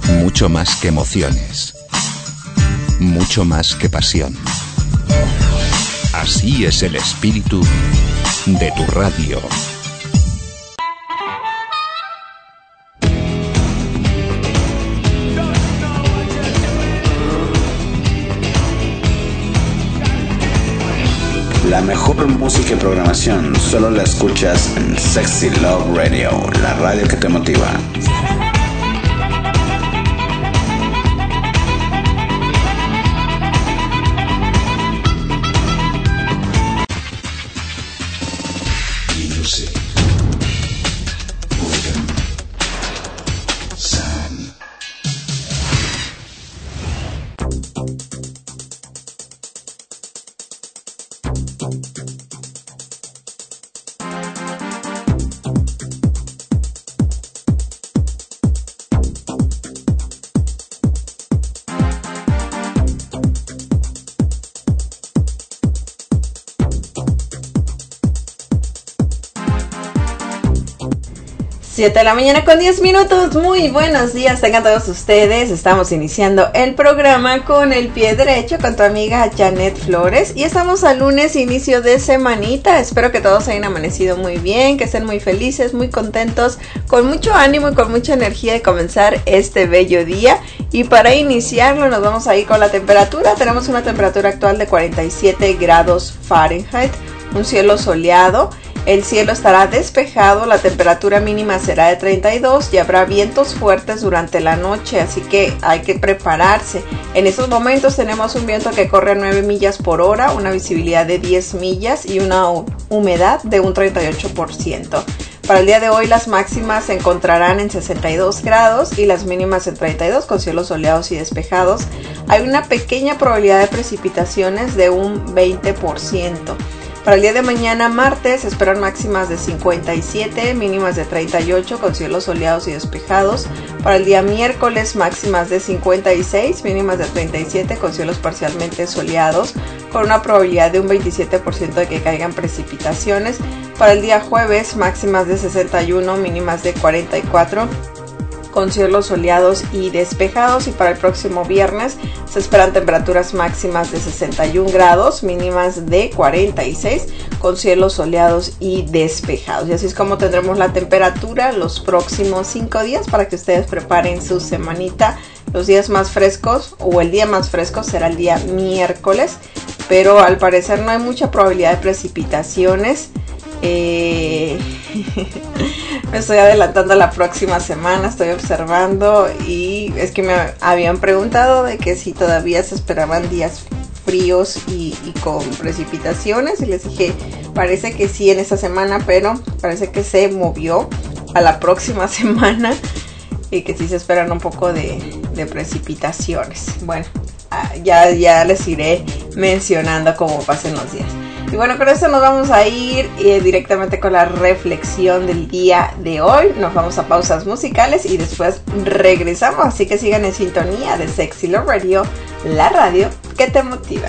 Mucho más que emociones. Mucho más que pasión. Así es el espíritu de tu radio. La mejor música y programación solo la escuchas en Sexy Love Radio, la radio que te motiva. Siete de la mañana con 10 minutos, muy buenos días, tengan todos ustedes. Estamos iniciando el programa con el pie derecho con tu amiga Janet Flores y estamos al lunes, inicio de semanita. Espero que todos hayan amanecido muy bien, que estén muy felices, muy contentos, con mucho ánimo y con mucha energía de comenzar este bello día. Y para iniciarlo nos vamos a ir con la temperatura. Tenemos una temperatura actual de 47 grados Fahrenheit, un cielo soleado. El cielo estará despejado, la temperatura mínima será de 32 y habrá vientos fuertes durante la noche, así que hay que prepararse. En estos momentos tenemos un viento que corre a 9 millas por hora, una visibilidad de 10 millas y una humedad de un 38%. Para el día de hoy las máximas se encontrarán en 62 grados y las mínimas en 32 con cielos soleados y despejados. Hay una pequeña probabilidad de precipitaciones de un 20%. Para el día de mañana, martes, se esperan máximas de 57, mínimas de 38 con cielos soleados y despejados. Para el día miércoles, máximas de 56, mínimas de 37 con cielos parcialmente soleados, con una probabilidad de un 27% de que caigan precipitaciones. Para el día jueves, máximas de 61, mínimas de 44. Con cielos soleados y despejados, y para el próximo viernes se esperan temperaturas máximas de 61 grados, mínimas de 46, con cielos soleados y despejados. Y así es como tendremos la temperatura los próximos 5 días para que ustedes preparen su semanita. Los días más frescos, o el día más fresco, será el día miércoles, pero al parecer no hay mucha probabilidad de precipitaciones. Me estoy adelantando a la próxima semana, estoy observando, y es que me habían preguntado de que si todavía se esperaban días fríos y con precipitaciones, y les dije, parece que sí en esta semana, pero parece que se movió a la próxima semana y que sí se esperan un poco de precipitaciones. Bueno, ya les iré mencionando cómo pasen los días. Y bueno, con esto nos vamos a ir directamente con la reflexión del día de hoy. Nos vamos a pausas musicales y después regresamos. Así que sigan en sintonía de Sexy Love Radio, la radio que te motiva.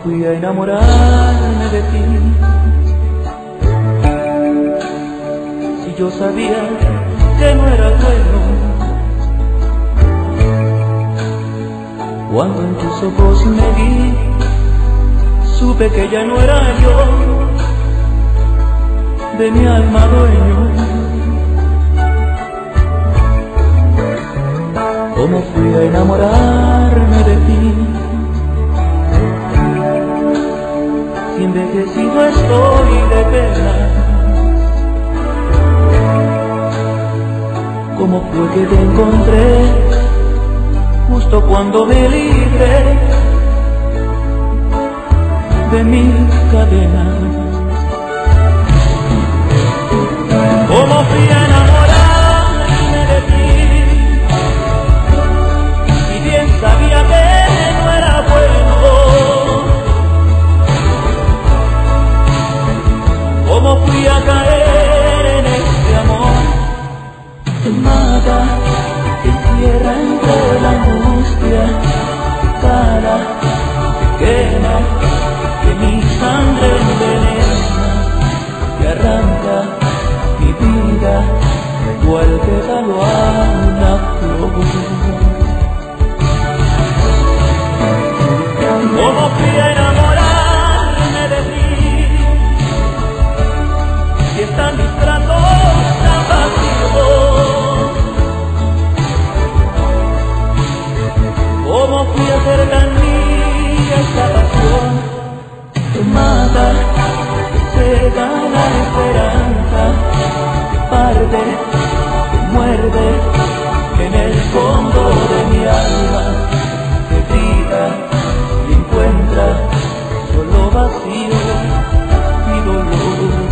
fui a enamorarme de ti? Si yo sabía que no era bueno, cuando en tus ojos me vi, supe que ya no era yo, de mi alma dueño. Cómo fui a enamorarme de ti, si envejecido estoy de pena. Cómo fue que te encontré justo cuando me libré de mil cadenas. Cómo fui a enamorarme de ti, y bien sabía que no era bueno. Cómo fui a caer en este amor que mata, que encierra entre la angustia, que cala, que quema, que mi sangre envenena, que arranca mi vida, igual pétalo a una flor. Cómo fui a enamorarme de ti, si están mis brazos tan vacíos. Cómo fui a hacer tan mía esta pasión que mata, que cega la esperanza, que parte, que muerde en el fondo de mi alma, que grita y encuentra solo vacío y dolor.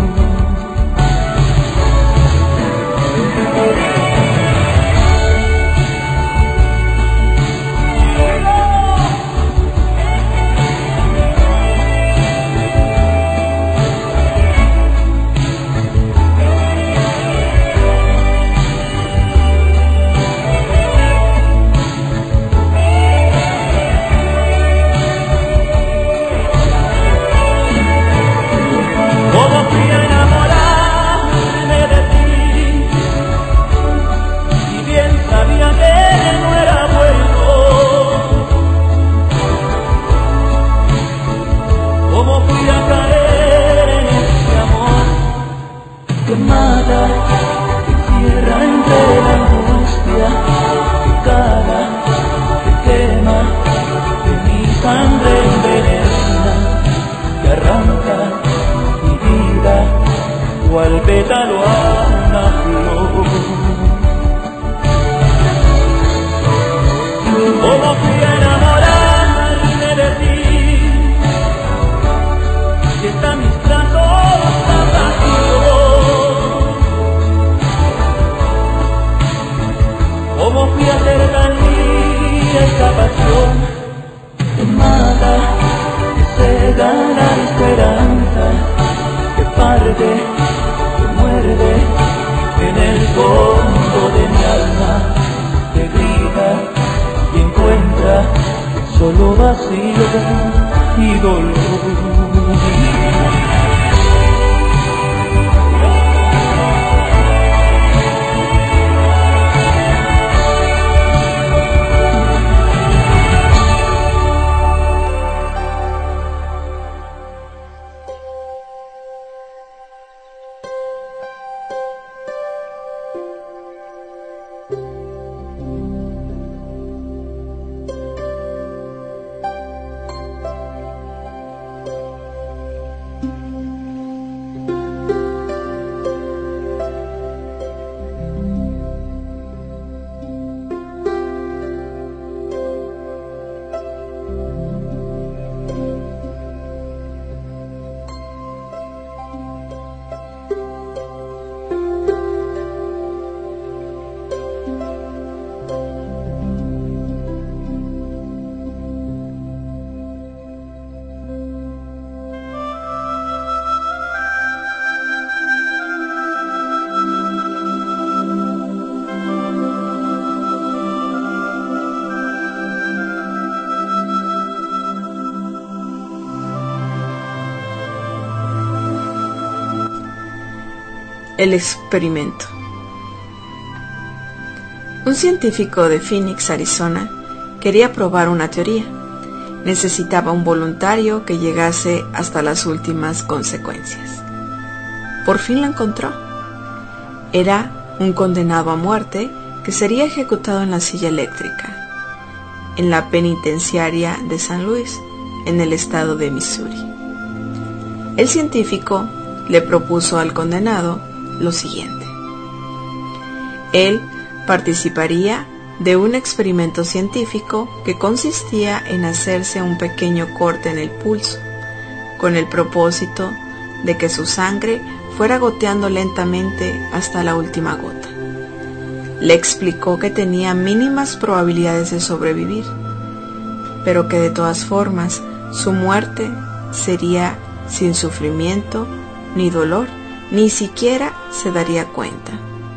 Pétalo a una flor. Cómo fui a enamorarme de ti, si están mis brazos tan vacíos. Cómo fui a hacer tan mía esta pasión que mata, que cega la esperanza, que parte, en el fondo de mi alma, que grita y encuentra solo vacío y dolor. El experimento. Un científico de Phoenix, Arizona, quería probar una teoría. Necesitaba un voluntario que llegase hasta las últimas consecuencias. Por fin lo encontró. Era un condenado a muerte que sería ejecutado en la silla eléctrica, en la penitenciaria de San Luis, en el estado de Missouri. El científico le propuso al condenado lo siguiente. Él participaría de un experimento científico que consistía en hacerse un pequeño corte en el pulso, con el propósito de que su sangre fuera goteando lentamente hasta la última gota. Le explicó que tenía mínimas probabilidades de sobrevivir, pero que de todas formas su muerte sería sin sufrimiento ni dolor, ni siquiera se daría cuenta.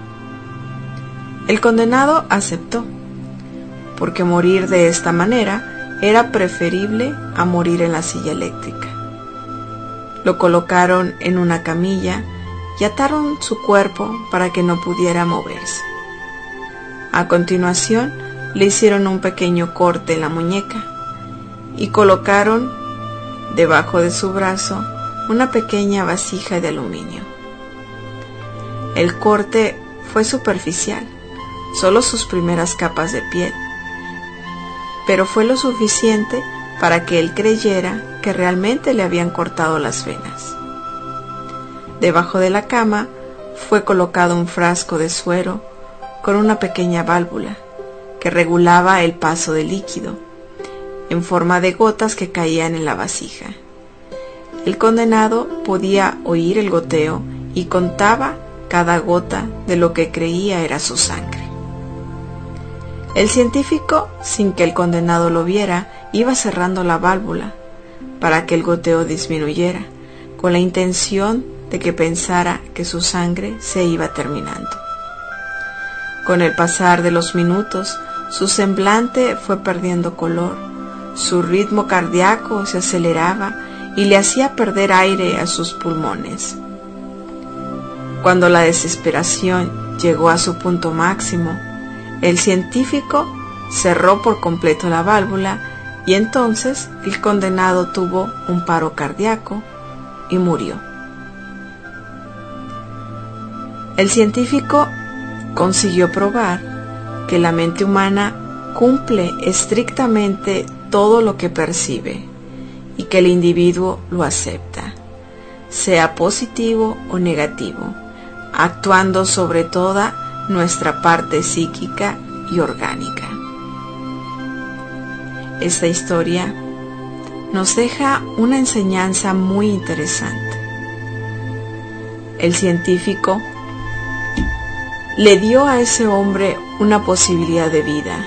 El condenado aceptó, porque morir de esta manera era preferible a morir en la silla eléctrica. Lo colocaron en una camilla y ataron su cuerpo para que no pudiera moverse. A continuación, le hicieron un pequeño corte en la muñeca y colocaron debajo de su brazo una pequeña vasija de aluminio. El corte fue superficial, solo sus primeras capas de piel, pero fue lo suficiente para que él creyera que realmente le habían cortado las venas. Debajo de la cama fue colocado un frasco de suero con una pequeña válvula que regulaba el paso del líquido, en forma de gotas que caían en la vasija. El condenado podía oír el goteo y contaba cada gota de lo que creía era su sangre. El científico, sin que el condenado lo viera, iba cerrando la válvula para que el goteo disminuyera, con la intención de que pensara que su sangre se iba terminando. Con el pasar de los minutos, su semblante fue perdiendo color, su ritmo cardíaco se aceleraba y le hacía perder aire a sus pulmones. Cuando la desesperación llegó a su punto máximo, el científico cerró por completo la válvula y entonces el condenado tuvo un paro cardíaco y murió. El científico consiguió probar que la mente humana cumple estrictamente todo lo que percibe y que el individuo lo acepta, sea positivo o negativo, actuando sobre toda nuestra parte psíquica y orgánica. Esta historia nos deja una enseñanza muy interesante. El científico le dio a ese hombre una posibilidad de vida,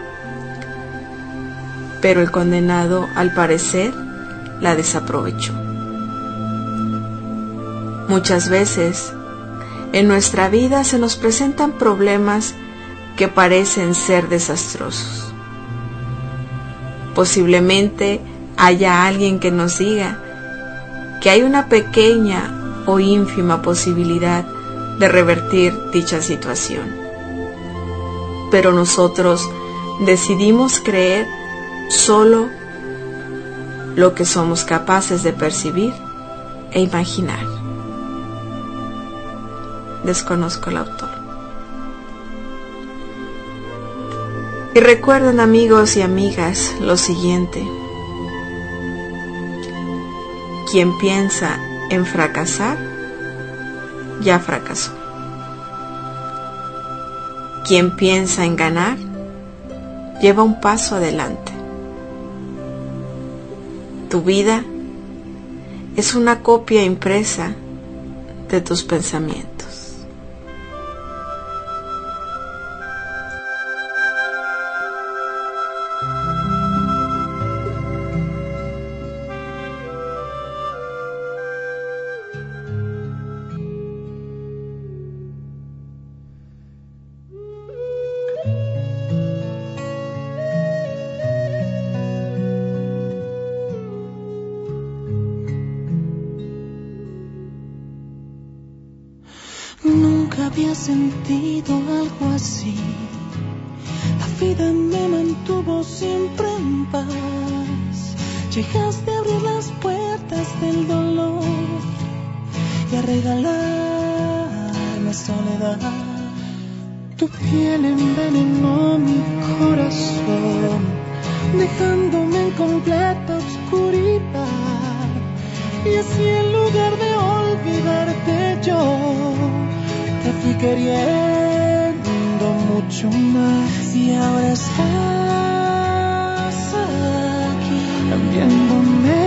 pero el condenado, al parecer, la desaprovechó. Muchas veces en nuestra vida se nos presentan problemas que parecen ser desastrosos. Posiblemente haya alguien que nos diga que hay una pequeña o ínfima posibilidad de revertir dicha situación. Pero nosotros decidimos creer solo lo que somos capaces de percibir e imaginar. Desconozco el autor. Y recuerden, amigos y amigas, lo siguiente: quien piensa en fracasar, ya fracasó. Quien piensa en ganar, lleva un paso adelante. Tu vida es una copia impresa de tus pensamientos. había sentido algo así. La vida me mantuvo siempre en paz. Llegaste a abrir las puertas del dolor y a regalarme soledad. Tu piel envenenó mi corazón, dejándome en completa oscuridad. Y así en lugar de olvidarte yo, te fui queriendo mucho más. Y ahora estás aquí, viéndome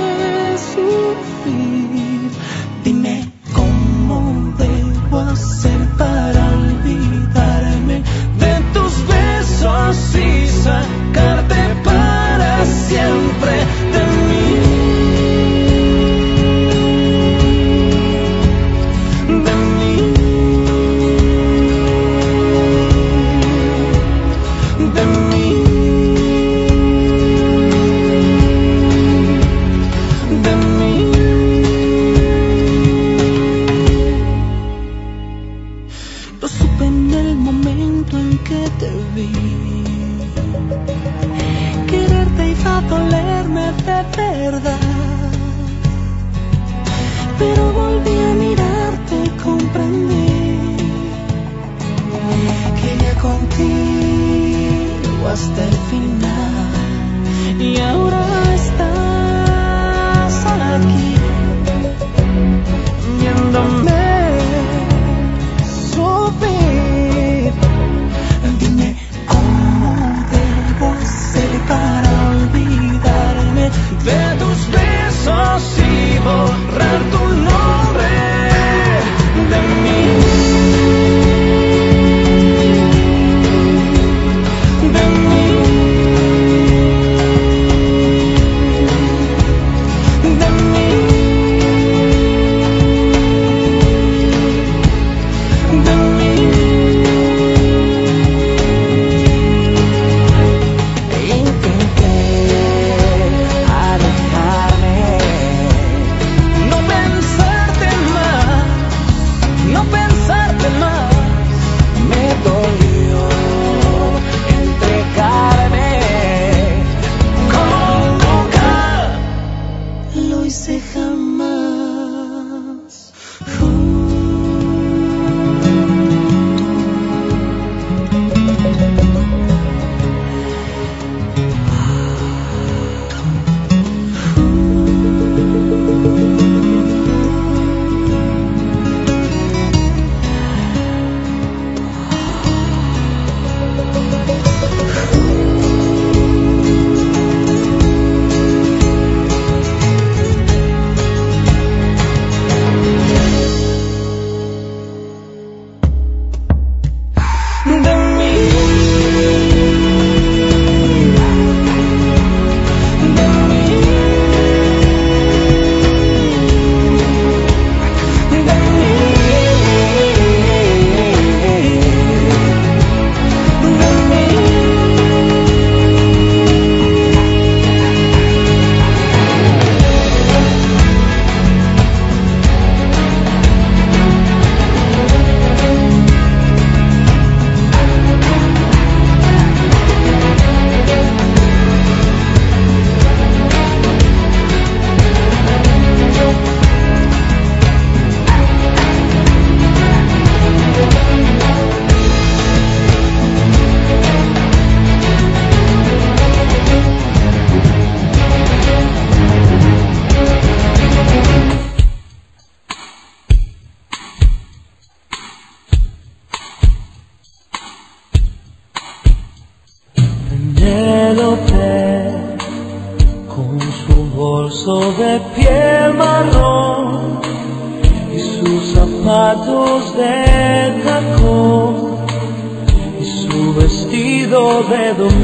sufrir. Dime cómo debo hacer para olvidarme de tus besos y sacarte para siempre de mí. Pero volví a mirarte y comprendí que iría contigo hasta el final. Y ahora estás aquí, viéndome sufrir. Dime cómo debo hacer para olvidarme de tus besos y borrar tu nombre de mí. De mí. De mí. De mí. Intenté alejarme, no pensarte más, me dolió entregarme como nunca lo hice jamás. Con su bolso de piel marrón y sus zapatos de tacón y su vestido de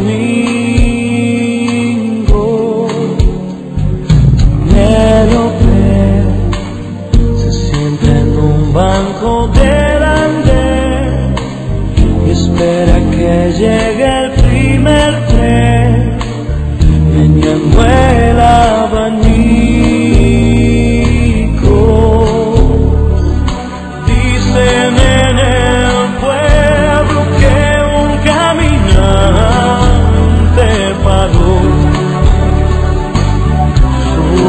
domingo, Penélope se sienta en un banco del andén y espera que llegue el primer tren, meneando el abanico. Dice, nene,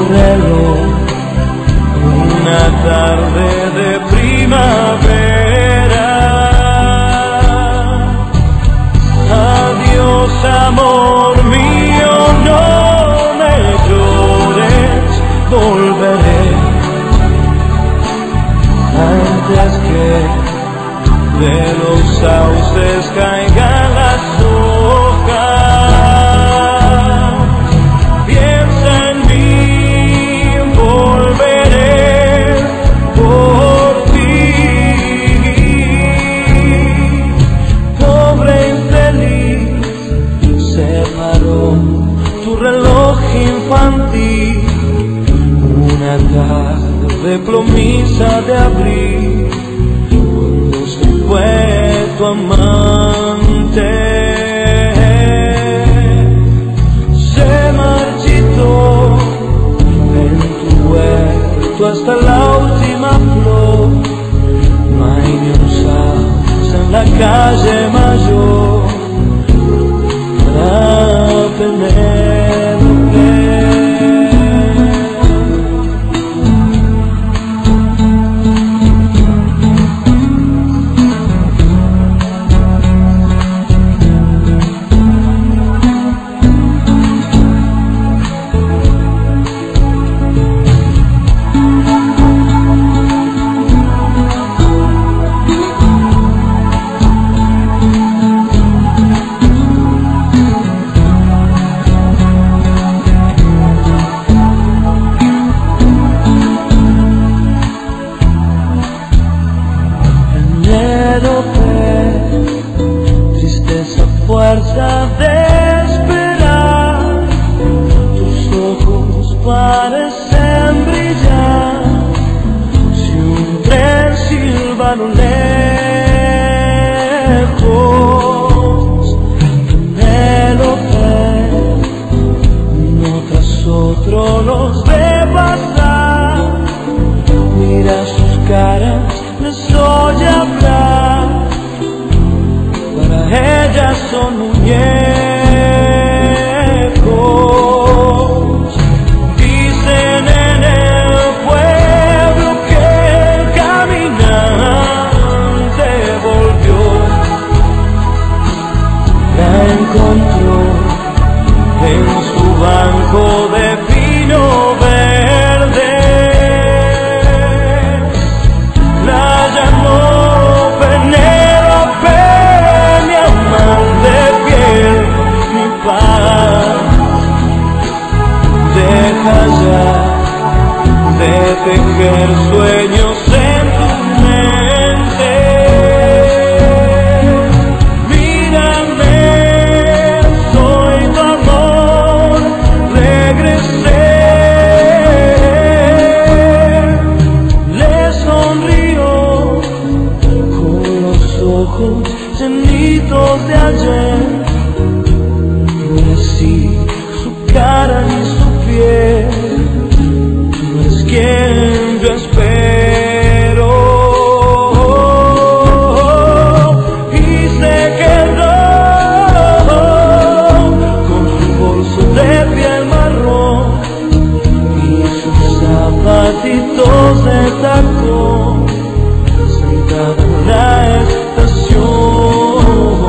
reloj, una tarde de primavera. Adiós, amor mío, no me llores, volveré antes que de los sauces caigan las hojas. Piensa en mí, volveré por ti. Pobre infeliz, se paró tu reloj infantil, una tarde plomiza de abril, cuando se fue tu amante. Se marchitó en tu huerto hasta la última flor. No hay ni un sauce en la calle mayor para Penélope. Fuerza de esperar, tus ojos parecen brillar. Si un tren silba a lo lejos, Penélope, uno tras otro los ve pasar. Mira sus caras, les oye hablar. Ellas son muñecos. Dicen en el pueblo que el caminante volvió. La encontró en su banco de pino verde. La llamó Penélope, de piel, mi paz. Deja ya de tejer sueños en tu mente. Mírame, soy tu amor, regresé. Le sonrió con los ojos llenitos de ayer. No es así su cara ni su piel, no es quien yo espero. Y se quedó con su bolso de piel marrón y sus zapatitos de tacón, sentada en la estación.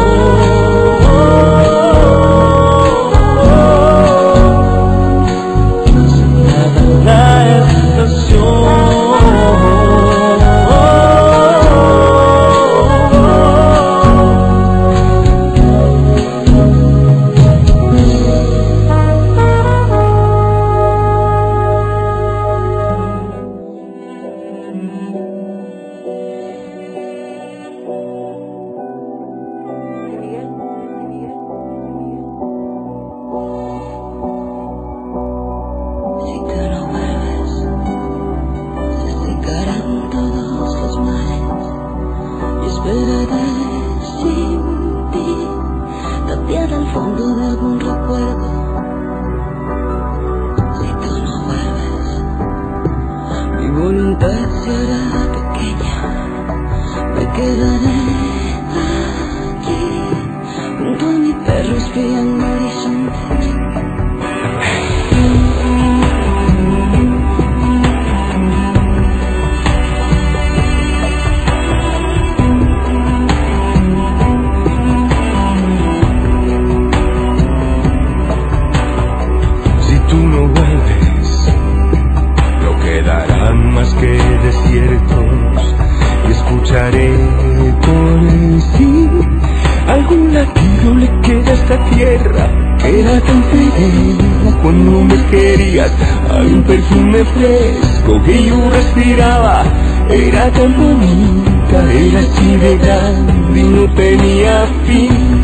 desiertos y escucharé por sí. Algún latido le queda a esta tierra que era tan serena cuando me querías. Hay un perfume fresco que yo respiraba, era tan bonita, era así de grande y no tenía fin.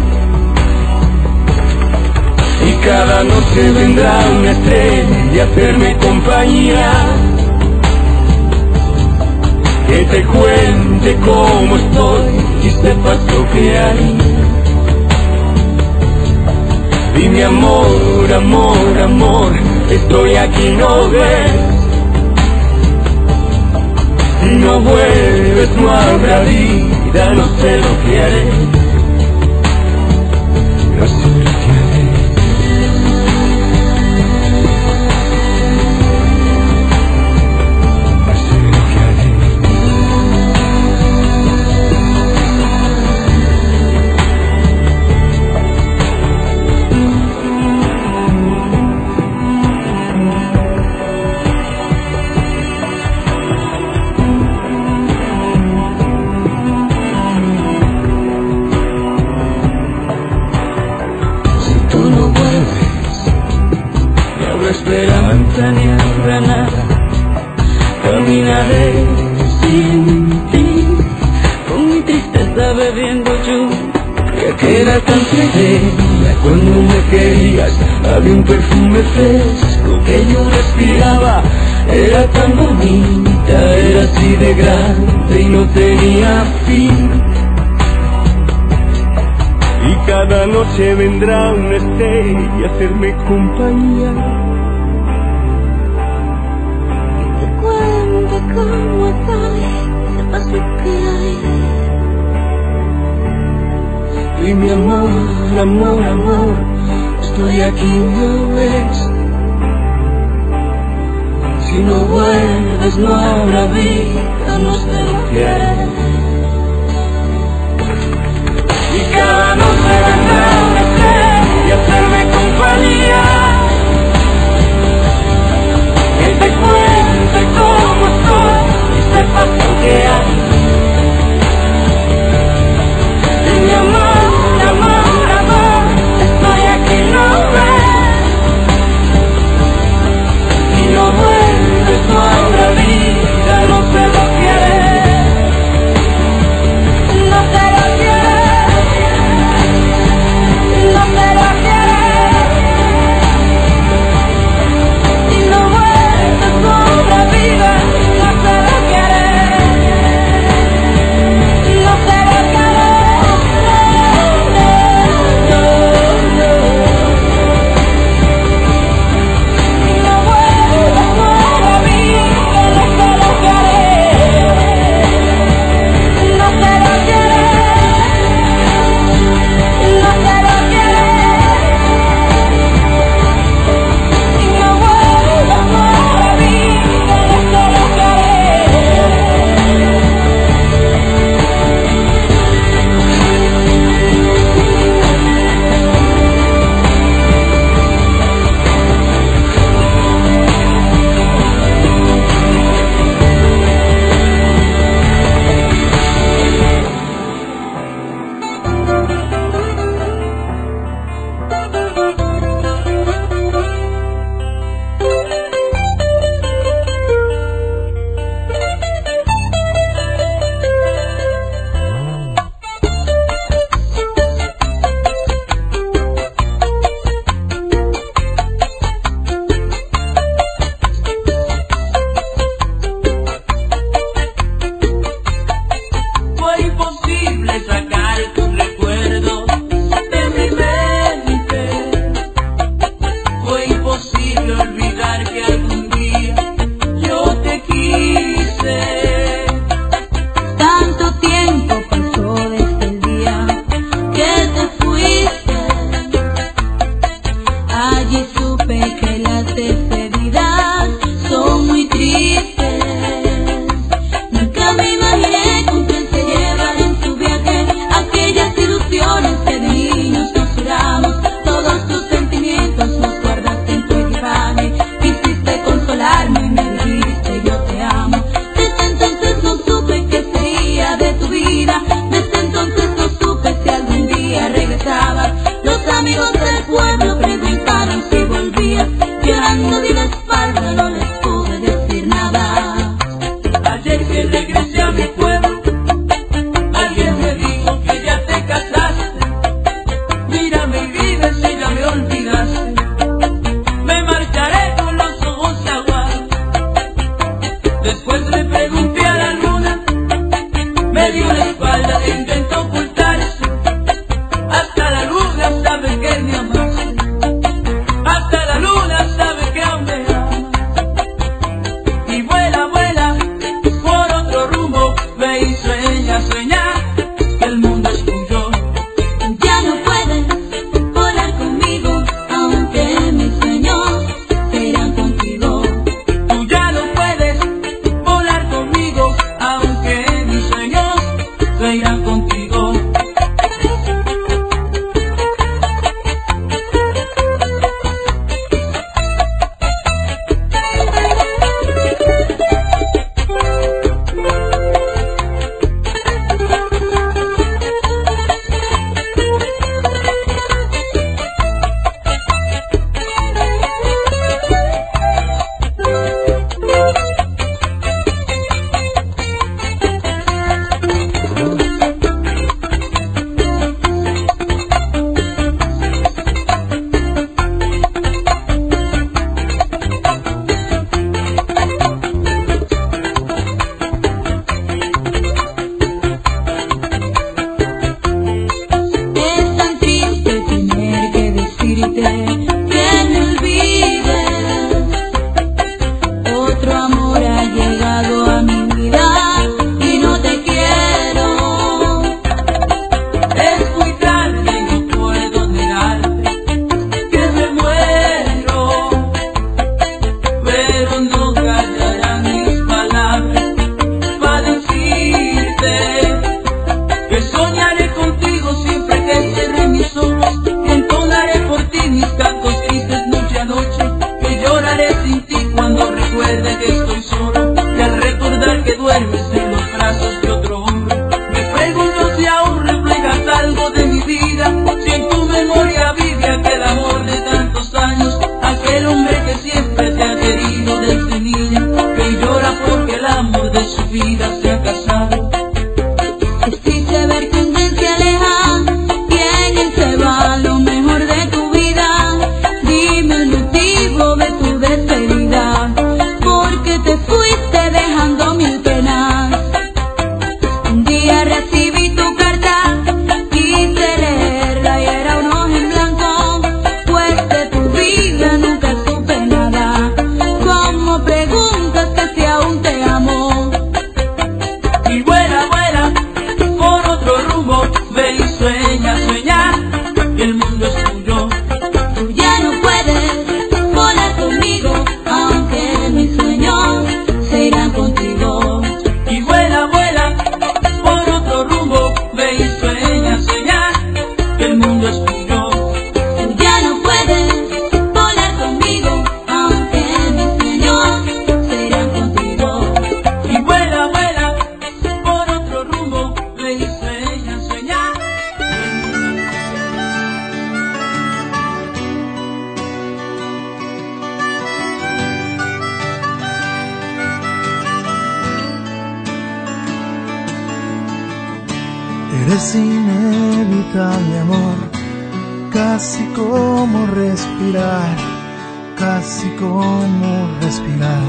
Y cada noche vendrá una estrella a hacerme compañía, que te cuente cómo estoy y sepas lo que hay. Dime amor, amor, amor, estoy aquí, no ves. Si no vuelves no habrá vida, no sé lo que haré, no sé lo que haré. Esperanza ni habrá nada, caminaré sin ti, con mi tristeza bebiendo lluvia que era tan serena cuando me querías. Había un perfume fresco que yo respiraba, era tan bonita, era así de grande y no tenía fin. Y cada noche vendrá una estrella a hacerme compañía, ¿cómo estoy? Sepas lo que hay. Y mi amor, amor, amor, estoy aquí, ¿no ves? Si no vuelves no habrá vida, no sé lo que haré. Y cada noche vendrá una estrella a hacerme compañía, que te cuente cómo estoy y sepas lo que hay. Y mi amor, amor, amor, estoy aquí, no ves. Si no vuelves no habrá vida, no sé lo que haré, no sé lo que haré, no sé lo que haré. Si no vuelves no Después le pregunté a la luna, me dio la espalda e intentó ocultarse. Hasta la luna sabe que me amaste, hasta la luna sabe que aún me ama. Y vuela, vuela por otro rumbo, ve y sueña, sueña que el mundo es tuyo. Ya no puedes volar conmigo, aunque mis sueños serán contigo. Tú ya no puedes volar conmigo, aunque mis sueños se irán contigo. Es tan triste tener que decirte que me olvides. Otro amor ha llegado a mi vida y no te quiero. Es muy tarde y no puedo negarte que me muero, pero no callarán mis palabras para decirte que soñaré contigo siempre que cierre mis ojos, que entonaré por ti mis cantos tristes noche a noche, que lloraré sin ti cuando recuerde que estoy solo, y al recordar que duermes en los brazos de otro hombre, me pregunto si aún reflejas algo de mi vida, si en tu memoria vive aquel amor de tantos años, aquel hombre que siempre te ha querido desde niña, que llora porque el amor de su vida se ha casado. Es triste ver que un día se aleja y en él se va lo mejor de tu vida. Dime el motivo de tu despedida, porque te fuiste dejando mil penas. Un día recibí tu carta, quise leerla y era un hoja en blanco, pues de tu vida nunca supe nada. ¿Cómo preguntas que si aún te amo? Y vuela, vuela por otro rumbo, ve y sueña, sueña que el mundo es tuyo. Tú ya no puedes volar conmigo, aunque mis sueños se irán contigo. Y vuela, vuela por otro rumbo, ve y sueña, sueña que el mundo es tuyo. Tú ya no puedes volar conmigo, aunque mis sueños se irán contigo. Y vuela, vuela por otro rumbo, ve y sueña, sueña. Eres inevitable, amor, casi como respirar, casi como respirar.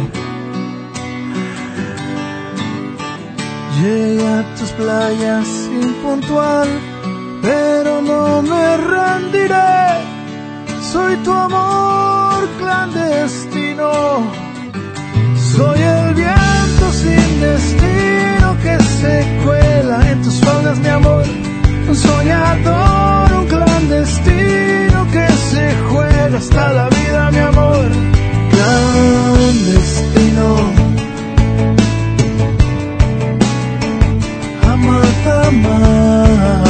Llegué a tus playas impuntual, pero no me rendiré. Soy tu amor clandestino, soy el viento sin destino que se cuela en tus faldas, mi amor. Un soñador, un clandestino que se juega hasta la vida, mi amor. Clandestino, amar, amor.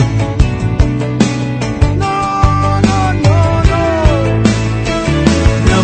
No, no, no, no.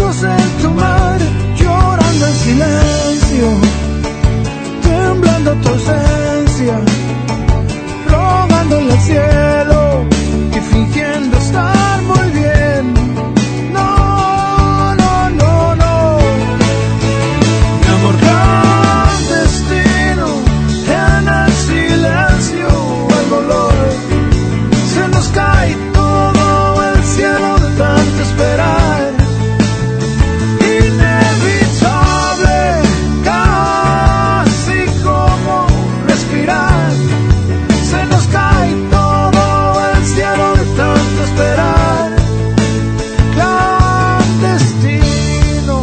besos en tu mar, llorando en silencio, temblando tu ausencia, rogándole al cielo y fingiendo estar muy bien. No, no, no, no. Mi amor clandestino, en el silencio, el dolor, se nos cae todo el cielo de tanto esperar. Inevitable, casi como respirar, se nos cae todo el cielo de tanto esperar. Clandestino,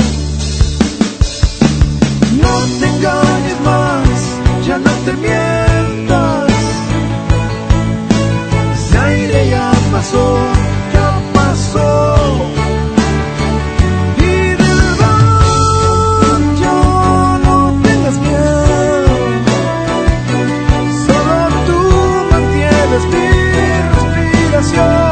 no te engañes más, ya no te mientas, ese aire ya pasó, ya pasó. Y de verdad yo no tengas miedo, solo tú mantienes mi respiración.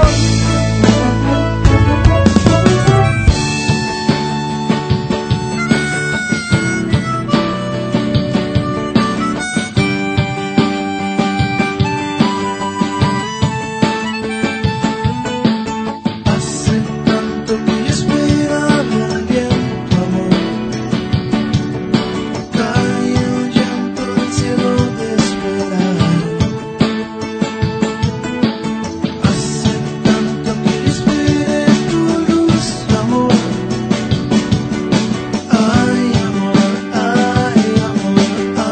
Hace tanto que yo esperaba el viento, amor. Cayó llanto del cielo de esperar. Hace tanto que yo esperé tu luz, amor. Ay, amor, ay, amor,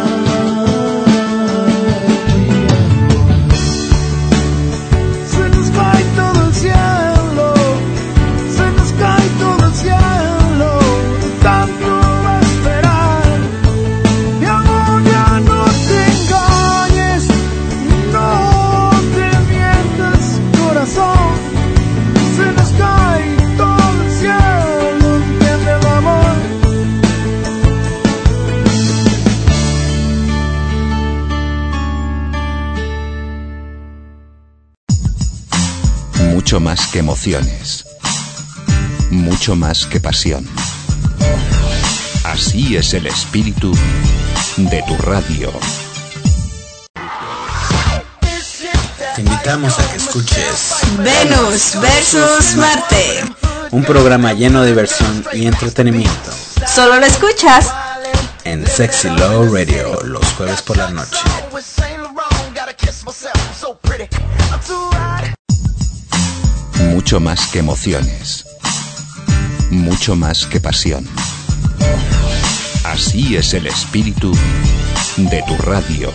ay. Se nos cae todo el cielo, se nos cae todo el cielo, de tanto esperar. Mi amor, ya no te engañes, no te mientas, corazón. Se nos cae todo el cielo, entiéndelo, amor. Mucho más que emociones. Mucho más que pasión. Así es el espíritu de tu radio. Te invitamos a que escuches Venus versus Marte. un programa lleno de diversión y entretenimiento Solo lo escuchas en Sexy Love Radio los jueves por la noche. Mucho más que emociones. Mucho más que pasión. Así es el espíritu de tu radio.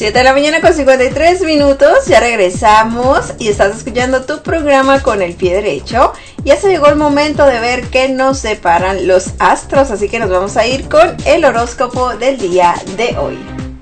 7 de la mañana con 53 minutos, ya regresamos y estás escuchando tu programa con el pie derecho. Ya se llegó el momento de ver qué nos separan los astros, así que nos vamos a ir con el horóscopo del día de hoy.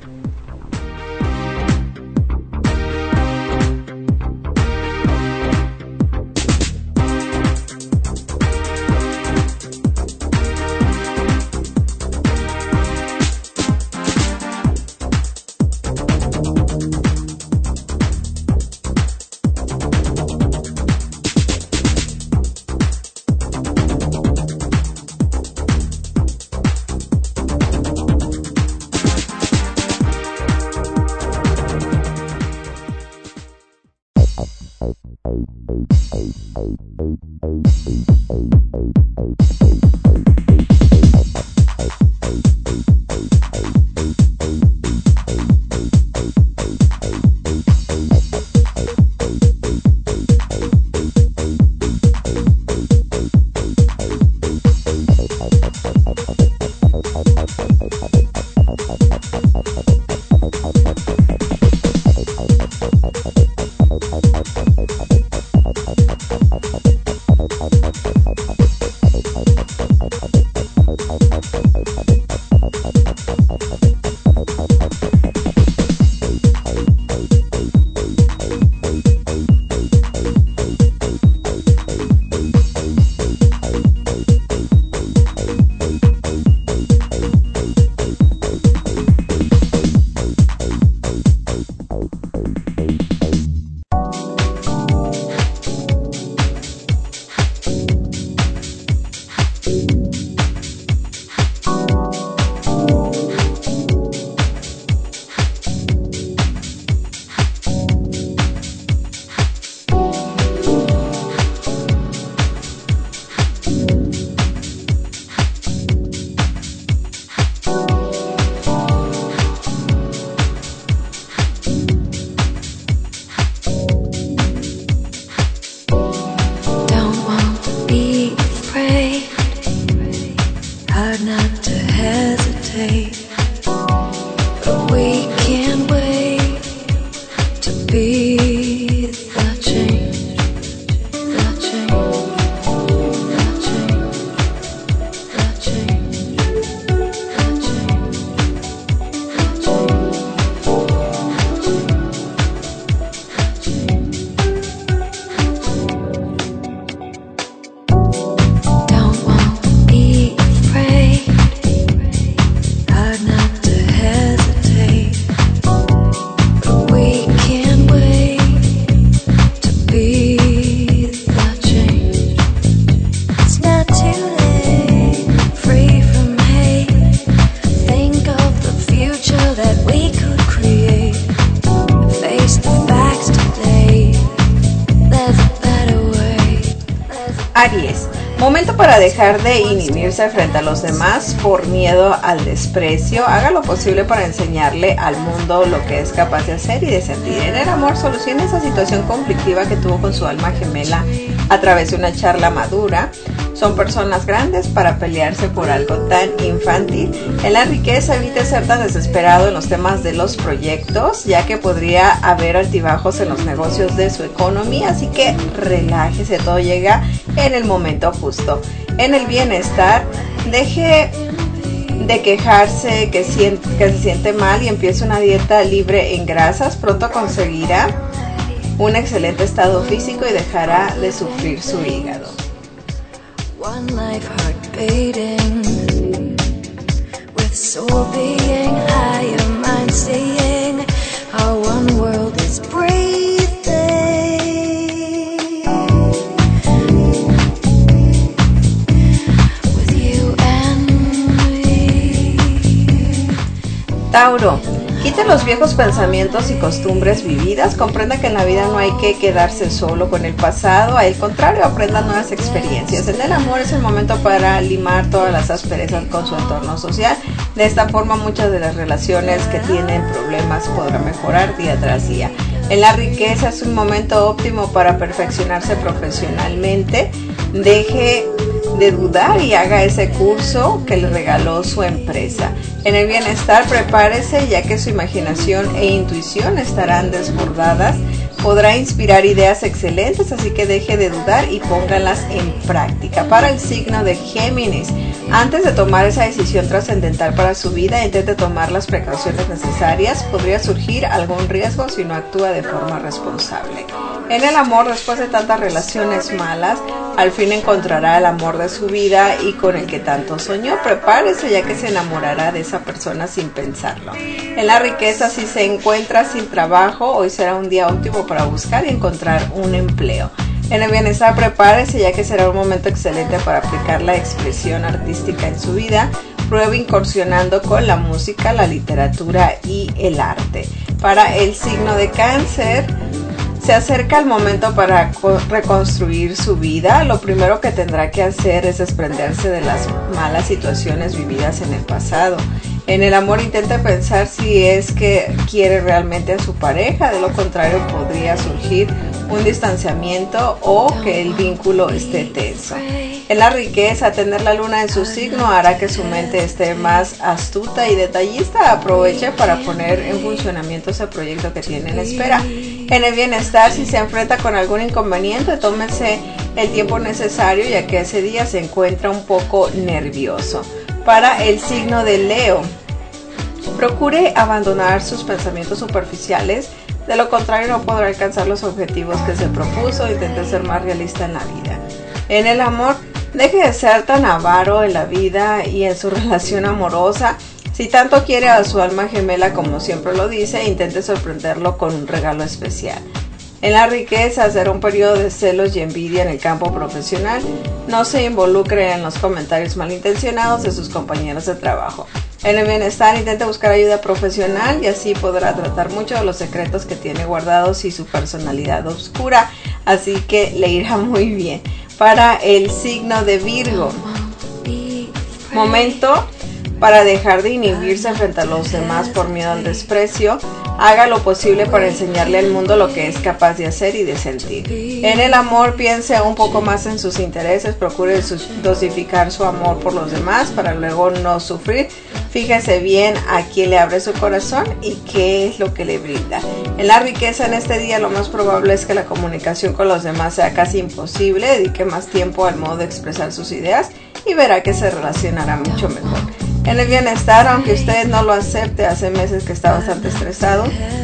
Aries, momento para dejar de inhibirse frente a los demás por miedo al desprecio. Haga lo posible para enseñarle al mundo lo que es capaz de hacer y de sentir. En el amor, solucione esa situación conflictiva que tuvo con su alma gemela a través de una charla madura. Son personas grandes para pelearse por algo tan infantil. En la riqueza, evite ser tan desesperado en los temas de los proyectos, ya que podría haber altibajos en los negocios de su economía, así que relájese, todo llega en el momento justo. En el bienestar, deje de quejarse que se siente mal y empiece una dieta libre en grasas. Pronto conseguirá un excelente estado físico y dejará de sufrir su hígado. One life heart beating, with soul being higher, mind seeing, our one world is breathing. With you and me. Tauro, quite los viejos pensamientos y costumbres vividas. Comprenda que en la vida no hay que quedarse solo con el pasado, al contrario, aprenda nuevas experiencias. En el amor es el momento para limar todas las asperezas con su entorno social. De esta forma, muchas de las relaciones que tienen problemas podrán mejorar día tras día. En la riqueza es un momento óptimo para perfeccionarse profesionalmente. Deje de dudar y haga ese curso que le regaló su empresa. En el bienestar, prepárese, ya que su imaginación e intuición estarán desbordadas. Podrá inspirar ideas excelentes, así que deje de dudar y póngalas en práctica. Para el signo de Géminis, antes de tomar esa decisión trascendental para su vida, intente tomar las precauciones necesarias. Podría surgir algún riesgo si no actúa de forma responsable. En el amor, después de tantas relaciones malas, al fin encontrará el amor de su vida y con el que tanto soñó. Prepárese, ya que se enamorará de esa persona sin pensarlo. En la riqueza, si se encuentra sin trabajo, hoy será un día óptimo para buscar y encontrar un empleo. En el bienestar, prepárese, ya que será un momento excelente para aplicar la expresión artística en su vida. Pruebe incursionando con la música, la literatura y el arte. Para el signo de Cáncer, se acerca el momento para reconstruir su vida. Lo primero que tendrá que hacer es desprenderse de las malas situaciones vividas en el pasado. En el amor, intente pensar si es que quiere realmente a su pareja. De lo contrario, podría surgir un distanciamiento o que el vínculo esté tenso. En la riqueza, tener la luna en su signo hará que su mente esté más astuta y detallista. Aproveche para poner en funcionamiento ese proyecto que tiene en espera. En el bienestar, si se enfrenta con algún inconveniente, tómese el tiempo necesario, ya que ese día se encuentra un poco nervioso. Para el signo de Leo, procure abandonar sus pensamientos superficiales. De lo contrario, no podrá alcanzar los objetivos que se propuso. Intente ser más realista en la vida. En el amor, deje de ser tan avaro en la vida y en su relación amorosa. Si tanto quiere a su alma gemela como siempre lo dice, intente sorprenderlo con un regalo especial. En la riqueza, será un periodo de celos y envidia en el campo profesional. No se involucre en los comentarios malintencionados de sus compañeros de trabajo. En el bienestar, intente buscar ayuda profesional y así podrá tratar mucho de los secretos que tiene guardados y su personalidad oscura, así que le irá muy bien. Para el signo de Virgo, momento para dejar de inhibirse frente a los demás por miedo al desprecio. Haga lo posible para enseñarle al mundo lo que es capaz de hacer y de sentir. En el amor, piense un poco más en sus intereses. Procure dosificar su amor por los demás para luego no sufrir. Fíjese bien a quién le abre su corazón y qué es lo que le brinda. En la riqueza, en este día, lo más probable es que la comunicación con los demás sea casi imposible. Dedique más tiempo al modo de expresar sus ideas y verá que se relacionará mucho mejor. En el bienestar, aunque usted no lo acepte, hace meses que está bastante estresado,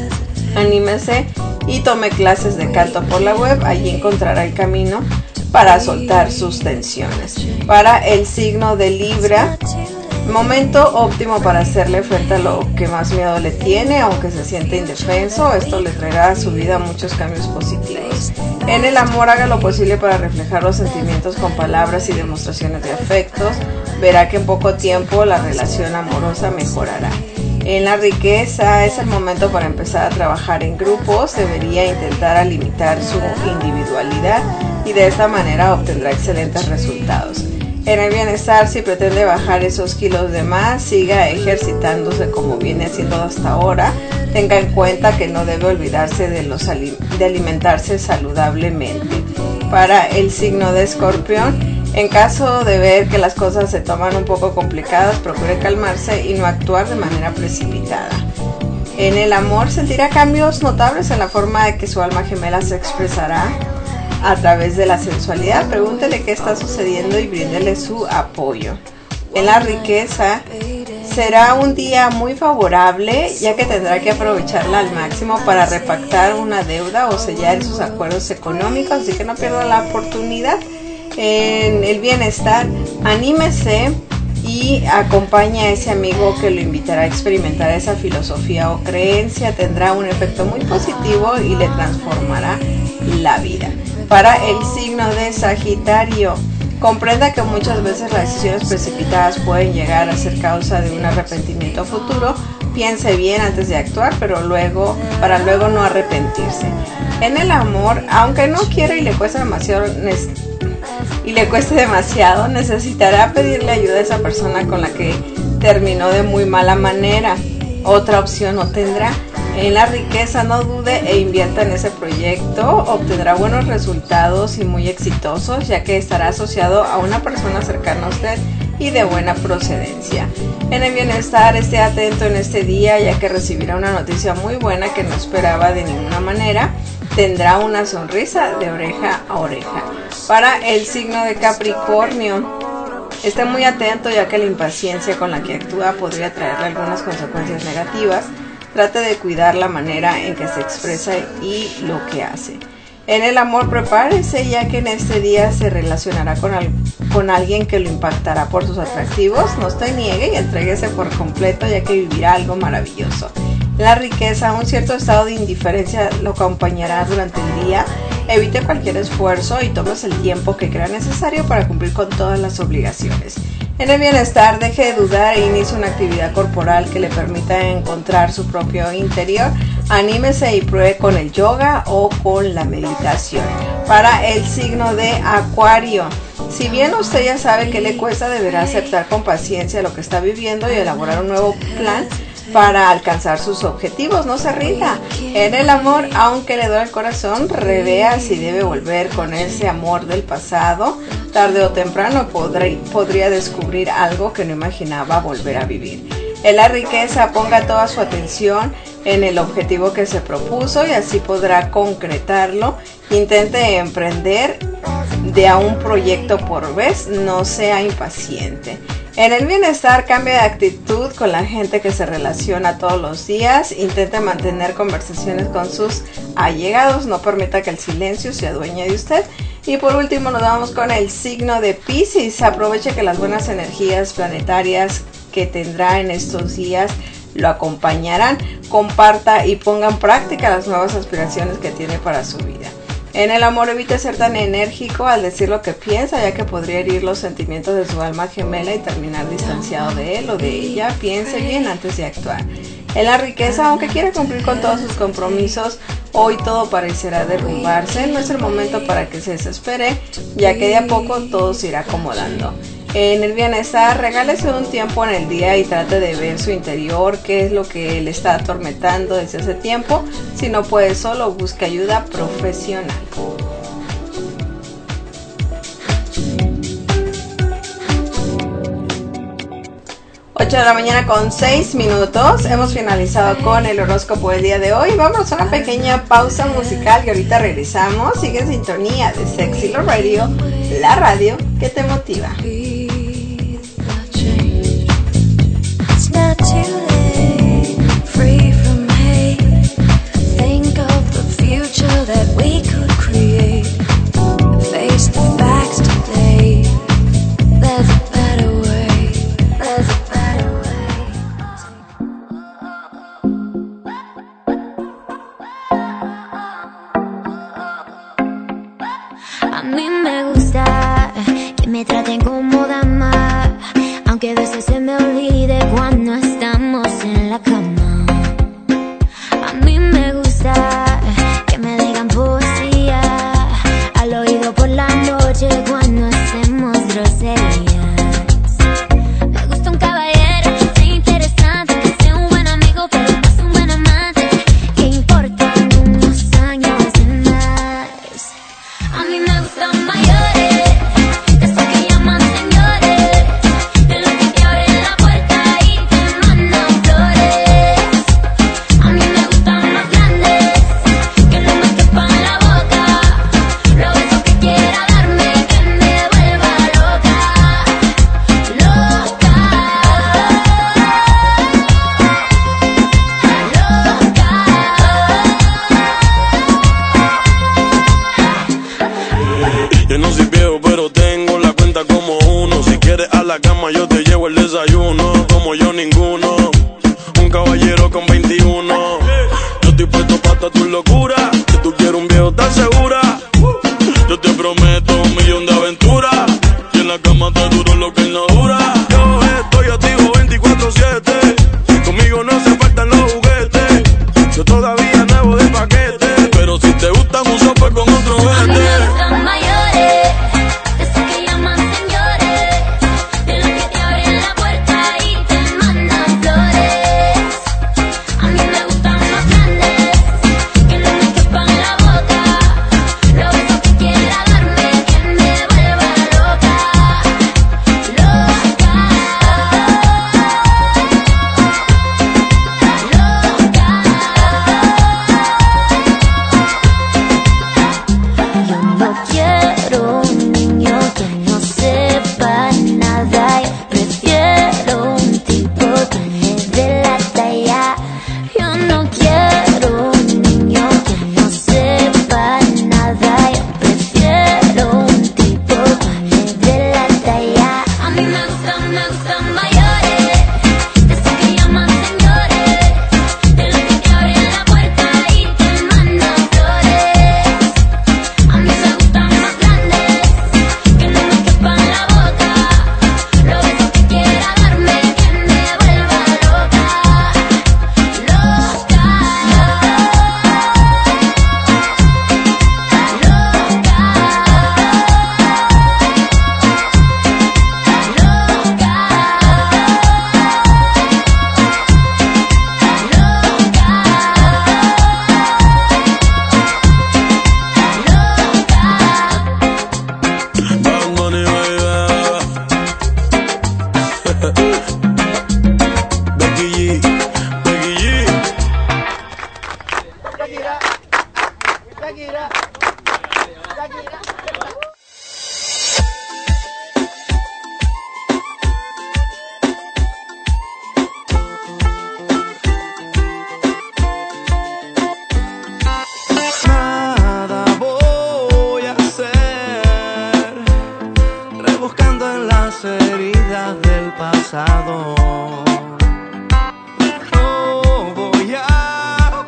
anímese y tome clases de canto por la web. Allí encontrará el camino para soltar sus tensiones. Para el signo de Libra, momento óptimo para hacerle frente a lo que más miedo le tiene, aunque se siente indefenso. Esto le traerá a su vida muchos cambios positivos. En el amor, haga lo posible para reflejar los sentimientos con palabras y demostraciones de afectos. Verá que en poco tiempo la relación amorosa mejorará. En la riqueza, es el momento para empezar a trabajar en grupos. Debería intentar limitar su individualidad y de esta manera obtendrá excelentes resultados. En el bienestar, si pretende bajar esos kilos de más, siga ejercitándose como viene haciendo hasta ahora. Tenga en cuenta que no debe olvidarse de alimentarse saludablemente. Para el signo de Escorpión, en caso de ver que las cosas se toman un poco complicadas, procure calmarse y no actuar de manera precipitada. En el amor, sentirá cambios notables en la forma de que su alma gemela se expresará a través de la sensualidad. Pregúntele qué está sucediendo y bríndele su apoyo. En la riqueza, será un día muy favorable, ya que tendrá que aprovecharla al máximo para repactar una deuda o sellar sus acuerdos económicos, así que no pierda la oportunidad. En el bienestar, anímese y acompañe a ese amigo que lo invitará a experimentar esa filosofía o creencia. Tendrá un efecto muy positivo y le transformará la vida. Para el signo de Sagitario, comprenda que muchas veces las decisiones precipitadas pueden llegar a ser causa de un arrepentimiento futuro. Piense bien antes de actuar, pero para luego no arrepentirse. En el amor, aunque no quiera y le cueste demasiado, necesitará pedirle ayuda a esa persona con la que terminó de muy mala manera. Otra opción no tendrá. En la riqueza, no dude e invierta en ese proyecto, obtendrá buenos resultados y muy exitosos, ya que estará asociado a una persona cercana a usted y de buena procedencia. En el bienestar, esté atento en este día, ya que recibirá una noticia muy buena que no esperaba de ninguna manera. Tendrá una sonrisa de oreja a oreja. Para el signo de Capricornio, esté muy atento, ya que la impaciencia con la que actúa podría traerle algunas consecuencias negativas. Trate de cuidar la manera en que se expresa y lo que hace. En el amor, prepárese, ya que en este día se relacionará con alguien que lo impactará por sus atractivos. No se niegue y entréguese por completo, ya que vivirá algo maravilloso. La riqueza, un cierto estado de indiferencia lo acompañará durante el día. Evite cualquier esfuerzo y tómese el tiempo que crea necesario para cumplir con todas las obligaciones. En el bienestar, deje de dudar e inicie una actividad corporal que le permita encontrar su propio interior. Anímese y pruebe con el yoga o con la meditación. Para el signo de Acuario, si bien usted ya sabe que le cuesta, deberá aceptar con paciencia lo que está viviendo y elaborar un nuevo plan para alcanzar sus objetivos. No se rinda. En el amor, aunque le duele el corazón, revea si debe volver con ese amor del pasado. Tarde o temprano podría descubrir algo que no imaginaba volver a vivir. En la riqueza, ponga toda su atención en el objetivo que se propuso y así podrá concretarlo. Intente emprender de a un proyecto por vez, no sea impaciente. En el bienestar, cambie de actitud con la gente que se relaciona todos los días. Intente mantener conversaciones con sus allegados. No permita que el silencio se adueñe de usted. Y por último, nos vamos con el signo de Piscis. Aproveche que las buenas energías planetarias que tendrá en estos días lo acompañarán. Comparta y ponga en práctica las nuevas aspiraciones que tiene para su vida. En el amor, evite ser tan enérgico al decir lo que piensa, ya que podría herir los sentimientos de su alma gemela y terminar distanciado de él o de ella. Piense bien antes de actuar. En la riqueza, aunque quiera cumplir con todos sus compromisos, hoy todo parecerá derrumbarse. No es el momento para que se desespere, ya que de a poco todo se irá acomodando. En el bienestar, regálese un tiempo en el día y trate de ver su interior, qué es lo que le está atormentando desde hace tiempo. Si no puede solo, busque ayuda profesional. Ocho de la mañana con 6 minutos. Hemos finalizado con el horóscopo del día de hoy. Vamos a una pequeña pausa musical y ahorita regresamos. Sigue en sintonía de Sexy Love Radio, la radio que te motiva. Not too late, free from hate. Think of the future that we could create. Face the facts today. There's a better way. There's a better way. A mí me gusta que me traten como dama, aunque a veces se me olvide cuando estamos en la cama. A mí me gusta que me digan poesía al oído por la noche cuando hacemos groserías. Me gusta un caballero que sea interesante, que sea un buen amigo pero no es un buen amante, que importan unos años de más. A mí me gustan mayores, de esos que llaman señores, de los que te abren la puerta y te mandan flores. A mí me gustan más grandes, que no me quepan la boca, los besos que quiera darme, que me vuelva loca, loca, Yo no soy viejo, pero tengo la cuenta como uno. Si quieres a la cama, yo te llevo el desayuno. Como yo, ninguno. Un caballero con 21. Yo estoy puesto para tu locura. Si tú quieres un viejo, ¿estás segura? Yo te prometo 1.000.000 de aventuras. Y en la cama te duro lo que él no dura. Yo estoy activo 24/7. Conmigo no se faltan los juguetes. Yo todavía nuevo de paquete. Pero si te gustan un sopa con otro a mí me vete. gustan mayores, de esos que llaman señores, de los que te abren la puerta y te mandan flores. A mí me gustan más grandes. Nada voy a hacer, rebuscando en las heridas del pasado. No voy a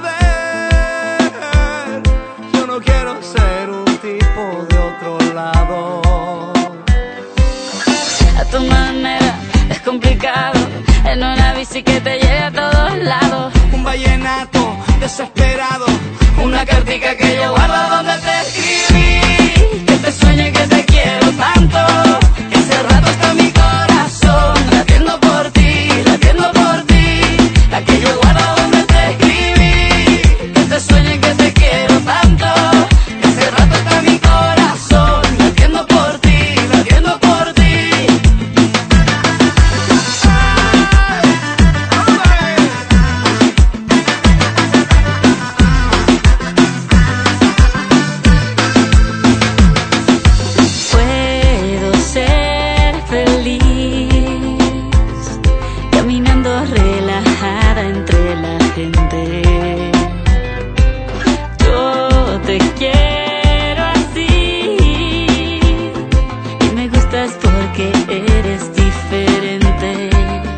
perder, yo no quiero ser un tipo de otro lado. A tu manera es complicado, en una bici que te lleve a todos lados. Un vallenato desesperado, una cartica que yo guardo donde te escribí. Que te sueño y que te quiero tanto, que hace rato está mi corazón latiendo por ti, latiendo por ti. la que yo guardo donde te escribí. Que te sueño y que te quiero tanto, que hace rato está mi corazón latiendo por ti, latiendo por ti. Puedo ser feliz caminando relajada entre la gente. Yo te quiero así y me gustas porque eres diferente.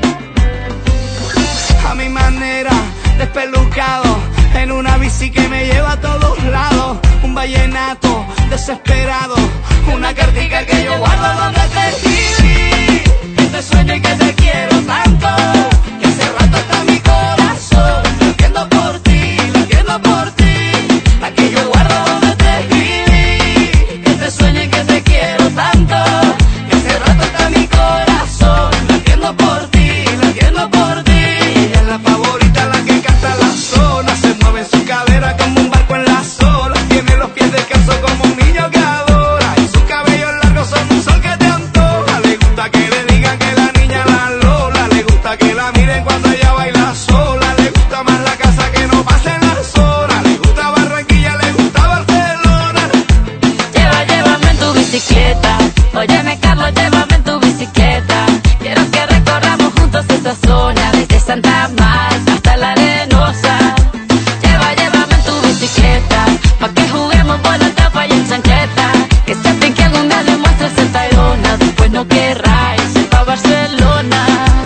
A mi manera, despelucado, en una bici que me lleva a todos lados. Un vallenato desesperado, una cartica que yo guardo donde te escribí. Que te sueño y que te quiero tanto, que hace rato está mi corazón latiendo por ti, latiendo por ti. La que yo guardo donde te escribí. Que te sueño y que te quiero tanto, que hace rato está mi corazón latiendo por ti, latiendo por ti. Ella es la favorita, la que canta la zona, se mueve en su cadera como un barco en las olas. Tiene los pies descalzos como un niño que adora, y sus cabellos largos son un sol que te antoja. Le gusta que le digan que la niña la Lola, le gusta que la miren cuando ella baila sola. Le gusta más la casa que no pasen las horas, le gusta Barranquilla, le gusta Barcelona. Llévame en tu bicicleta. Óyeme, Carlos, llévame en tu bicicleta. Quiero que recorramos juntos esa zona, desde Santa Marta hasta la Arenosa. Llévame en tu bicicleta, pa' que juguemos por la tapa y en chancleta. Que sepan que algún día demuestres el Tayrona, después no querráis ir pa' Barcelona.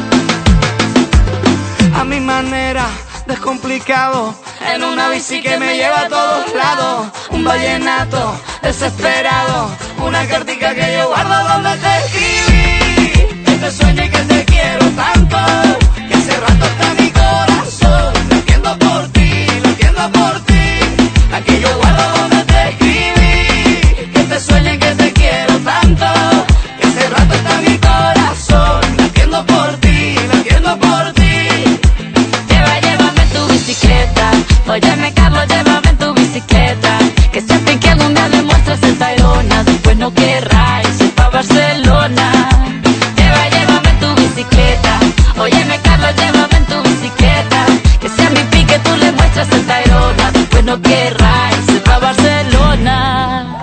A mi manera, descomplicado, en una bici que me lleva a todos lados. Un vallenato desesperado, una cartica que yo guardo donde te escribí. Que te sueño y que te quiero tanto, que hace rato está mi corazón latiendo por ti, latiendo por ti. La que yo guardo donde te escribí. Que te sueño y que te quiero tanto, que hace rato está mi corazón latiendo por ti, latiendo por ti. Llévame en tu bicicleta. Óyeme, Carlos, llévame en tu bicicleta. Que sepan que algún día demuestres el Tayrona, después no querráis ir pa' Barcelona. Llévame en tu bicicleta. Óyeme, Carlos, llévame en tu bicicleta. Que sea mi pique, tú le muestras el Tayrona, después no querráis ir pa' Barcelona.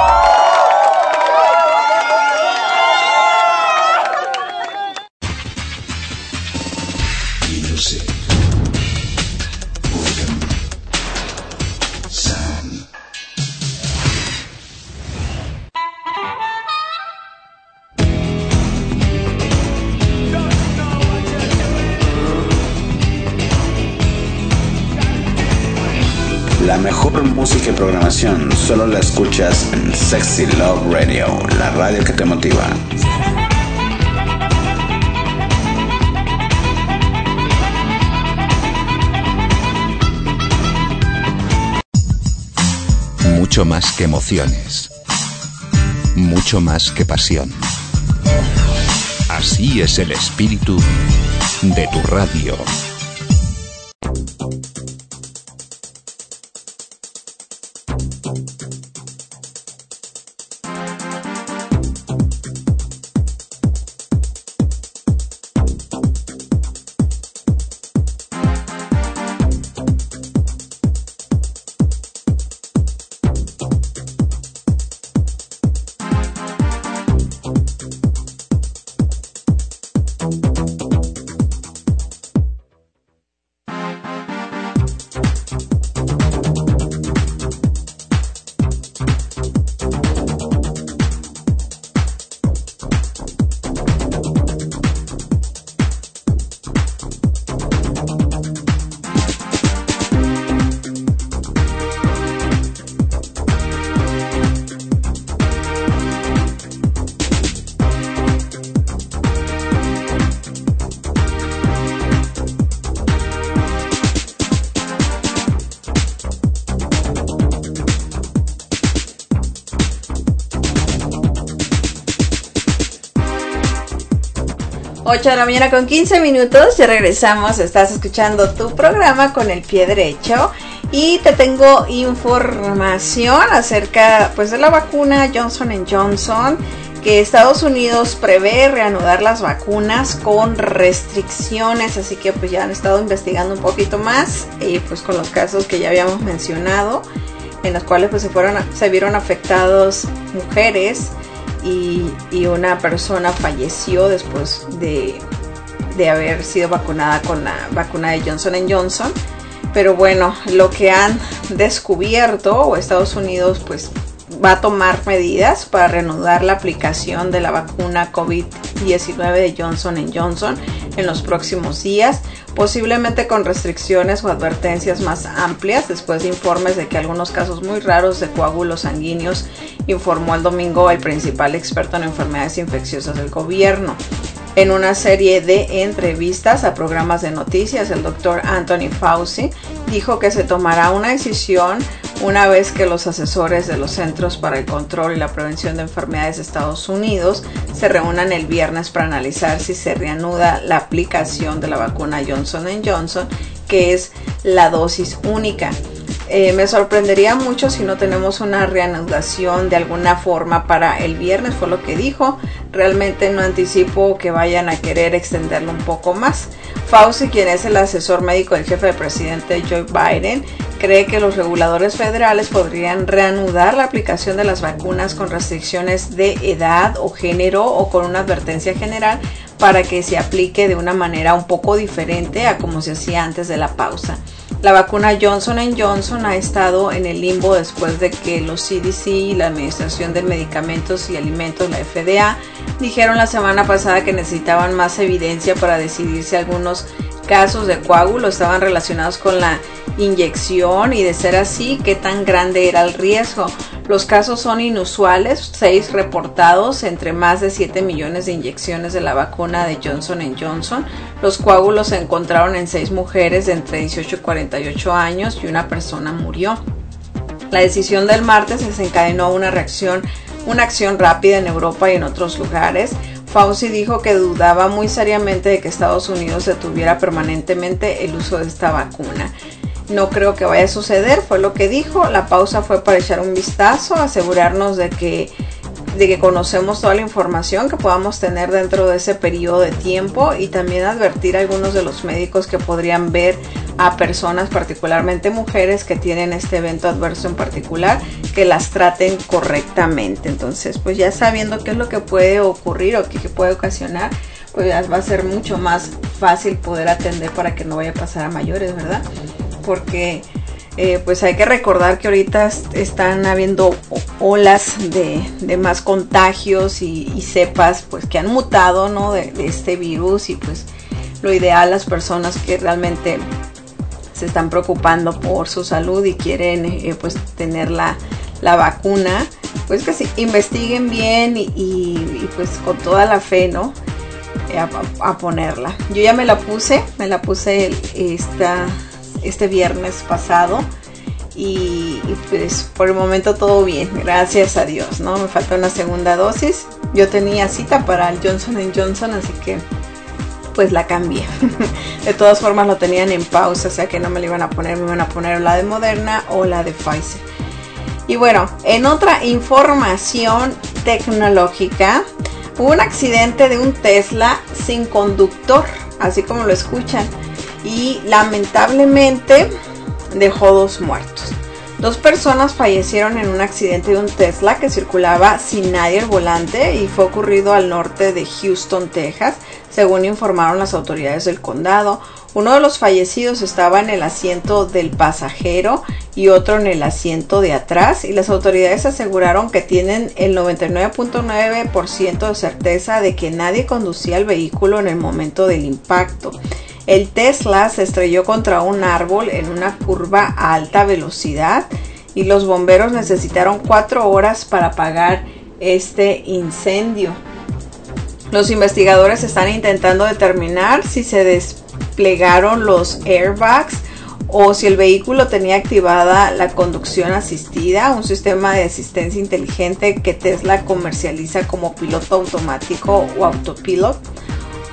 Music. William. Sam. La mejor música y programación solo la escuchas en Sexy Love Radio, la radio que te motiva. Mucho más que emociones. Mucho más que pasión. Así es el espíritu de tu radio. 8 de la mañana con 15 minutos, ya regresamos, estás escuchando tu programa con el pie derecho y te tengo información acerca pues de la vacuna Johnson & Johnson, que Estados Unidos prevé reanudar las vacunas con restricciones, así que pues ya han estado investigando un poquito más, pues con los casos que ya habíamos mencionado, en los cuales pues se vieron afectados mujeres y una persona falleció después de haber sido vacunada con la vacuna de Johnson & Johnson. Pero bueno, lo que han descubierto, o Estados Unidos pues va a tomar medidas para reanudar la aplicación de la vacuna COVID-19 de Johnson & Johnson en los próximos días, posiblemente con restricciones o advertencias más amplias, después de informes de que algunos casos muy raros de coágulos sanguíneos, informó el domingo el principal experto en enfermedades infecciosas del gobierno. En una serie de entrevistas a programas de noticias, el doctor Anthony Fauci dijo que se tomará una decisión una vez que los asesores de los Centros para el Control y la Prevención de Enfermedades de Estados Unidos se reúnan el viernes para analizar si se reanuda la aplicación de la vacuna Johnson & Johnson, que es la dosis única. Me sorprendería mucho si no tenemos una reanudación de alguna forma para el viernes, fue lo que dijo. Realmente no anticipo que vayan a querer extenderlo un poco más. Fauci, quien es el asesor médico del jefe del presidente Joe Biden, cree que los reguladores federales podrían reanudar la aplicación de las vacunas con restricciones de edad o género o con una advertencia general para que se aplique de una manera un poco diferente a como se hacía antes de la pausa. La vacuna Johnson & Johnson ha estado en el limbo después de que los CDC y la Administración de Medicamentos y Alimentos, la FDA, dijeron la semana pasada que necesitaban más evidencia para decidir si algunos casos de coágulo estaban relacionados con la inyección y, de ser así, qué tan grande era el riesgo. Los casos son inusuales, 6 reportados entre más de 7 millones de inyecciones de la vacuna de Johnson & Johnson. Los coágulos se encontraron en 6 mujeres de entre 18 y 48 años y una persona murió. La decisión del martes desencadenó una acción rápida en Europa y en otros lugares. Fauci dijo que dudaba muy seriamente de que Estados Unidos detuviera permanentemente el uso de esta vacuna. No creo que vaya a suceder, fue lo que dijo. La pausa fue para echar un vistazo, asegurarnos de que conocemos toda la información que podamos tener dentro de ese periodo de tiempo y también advertir a algunos de los médicos que podrían ver a personas, particularmente mujeres, que tienen este evento adverso en particular, que las traten correctamente. Entonces, pues ya sabiendo qué es lo que puede ocurrir o qué puede ocasionar, pues ya va a ser mucho más fácil poder atender para que no vaya a pasar a mayores, ¿verdad? Porque pues hay que recordar que ahorita están habiendo olas de más contagios y cepas pues que han mutado, ¿no? de este virus, y pues lo ideal, las personas que realmente se están preocupando por su salud y quieren pues tener la vacuna, pues que sí, investiguen bien y pues con toda la fe, ¿no? A ponerla. Yo ya me la puse este viernes pasado y pues por el momento todo bien, gracias a Dios, ¿no? Me falta una segunda dosis. Yo tenía cita para el Johnson & Johnson, así que pues la cambié. De todas formas lo tenían en pausa, o sea que no me la iban a poner, me iban a poner la de Moderna o la de Pfizer. Y bueno, en otra información tecnológica, hubo un accidente de un Tesla sin conductor, así como lo escuchan, y lamentablemente dejó 2 muertos. 2 personas fallecieron en un accidente de un Tesla que circulaba sin nadie al volante y fue ocurrido al norte de Houston, Texas, según informaron las autoridades del condado. Uno de los fallecidos estaba en el asiento del pasajero y otro en el asiento de atrás, y las autoridades aseguraron que tienen el 99.9% de certeza de que nadie conducía el vehículo en el momento del impacto. El Tesla se estrelló contra un árbol en una curva a alta velocidad y los bomberos necesitaron 4 horas para apagar este incendio. Los investigadores están intentando determinar si se desplegaron los airbags o si el vehículo tenía activada la conducción asistida, un sistema de asistencia inteligente que Tesla comercializa como piloto automático o autopilot.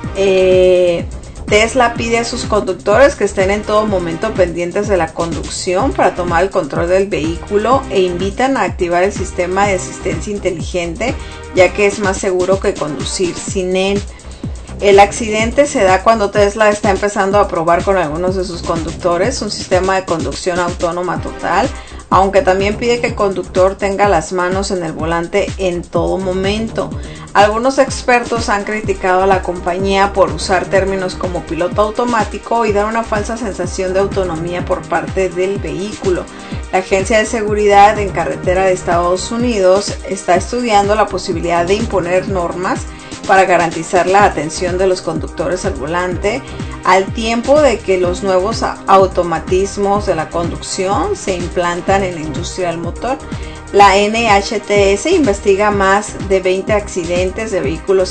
Tesla pide a sus conductores que estén en todo momento pendientes de la conducción para tomar el control del vehículo e invitan a activar el sistema de asistencia inteligente, ya que es más seguro que conducir sin él. El accidente se da cuando Tesla está empezando a probar con algunos de sus conductores un sistema de conducción autónoma total, aunque también pide que el conductor tenga las manos en el volante en todo momento. Algunos expertos han criticado a la compañía por usar términos como piloto automático y dar una falsa sensación de autonomía por parte del vehículo. La Agencia de Seguridad en Carretera de Estados Unidos está estudiando la posibilidad de imponer normas para garantizar la atención de los conductores al volante, al tiempo de que los nuevos automatismos de la conducción se implantan en la industria del motor. La NHTS investiga más de 20 accidentes de vehículos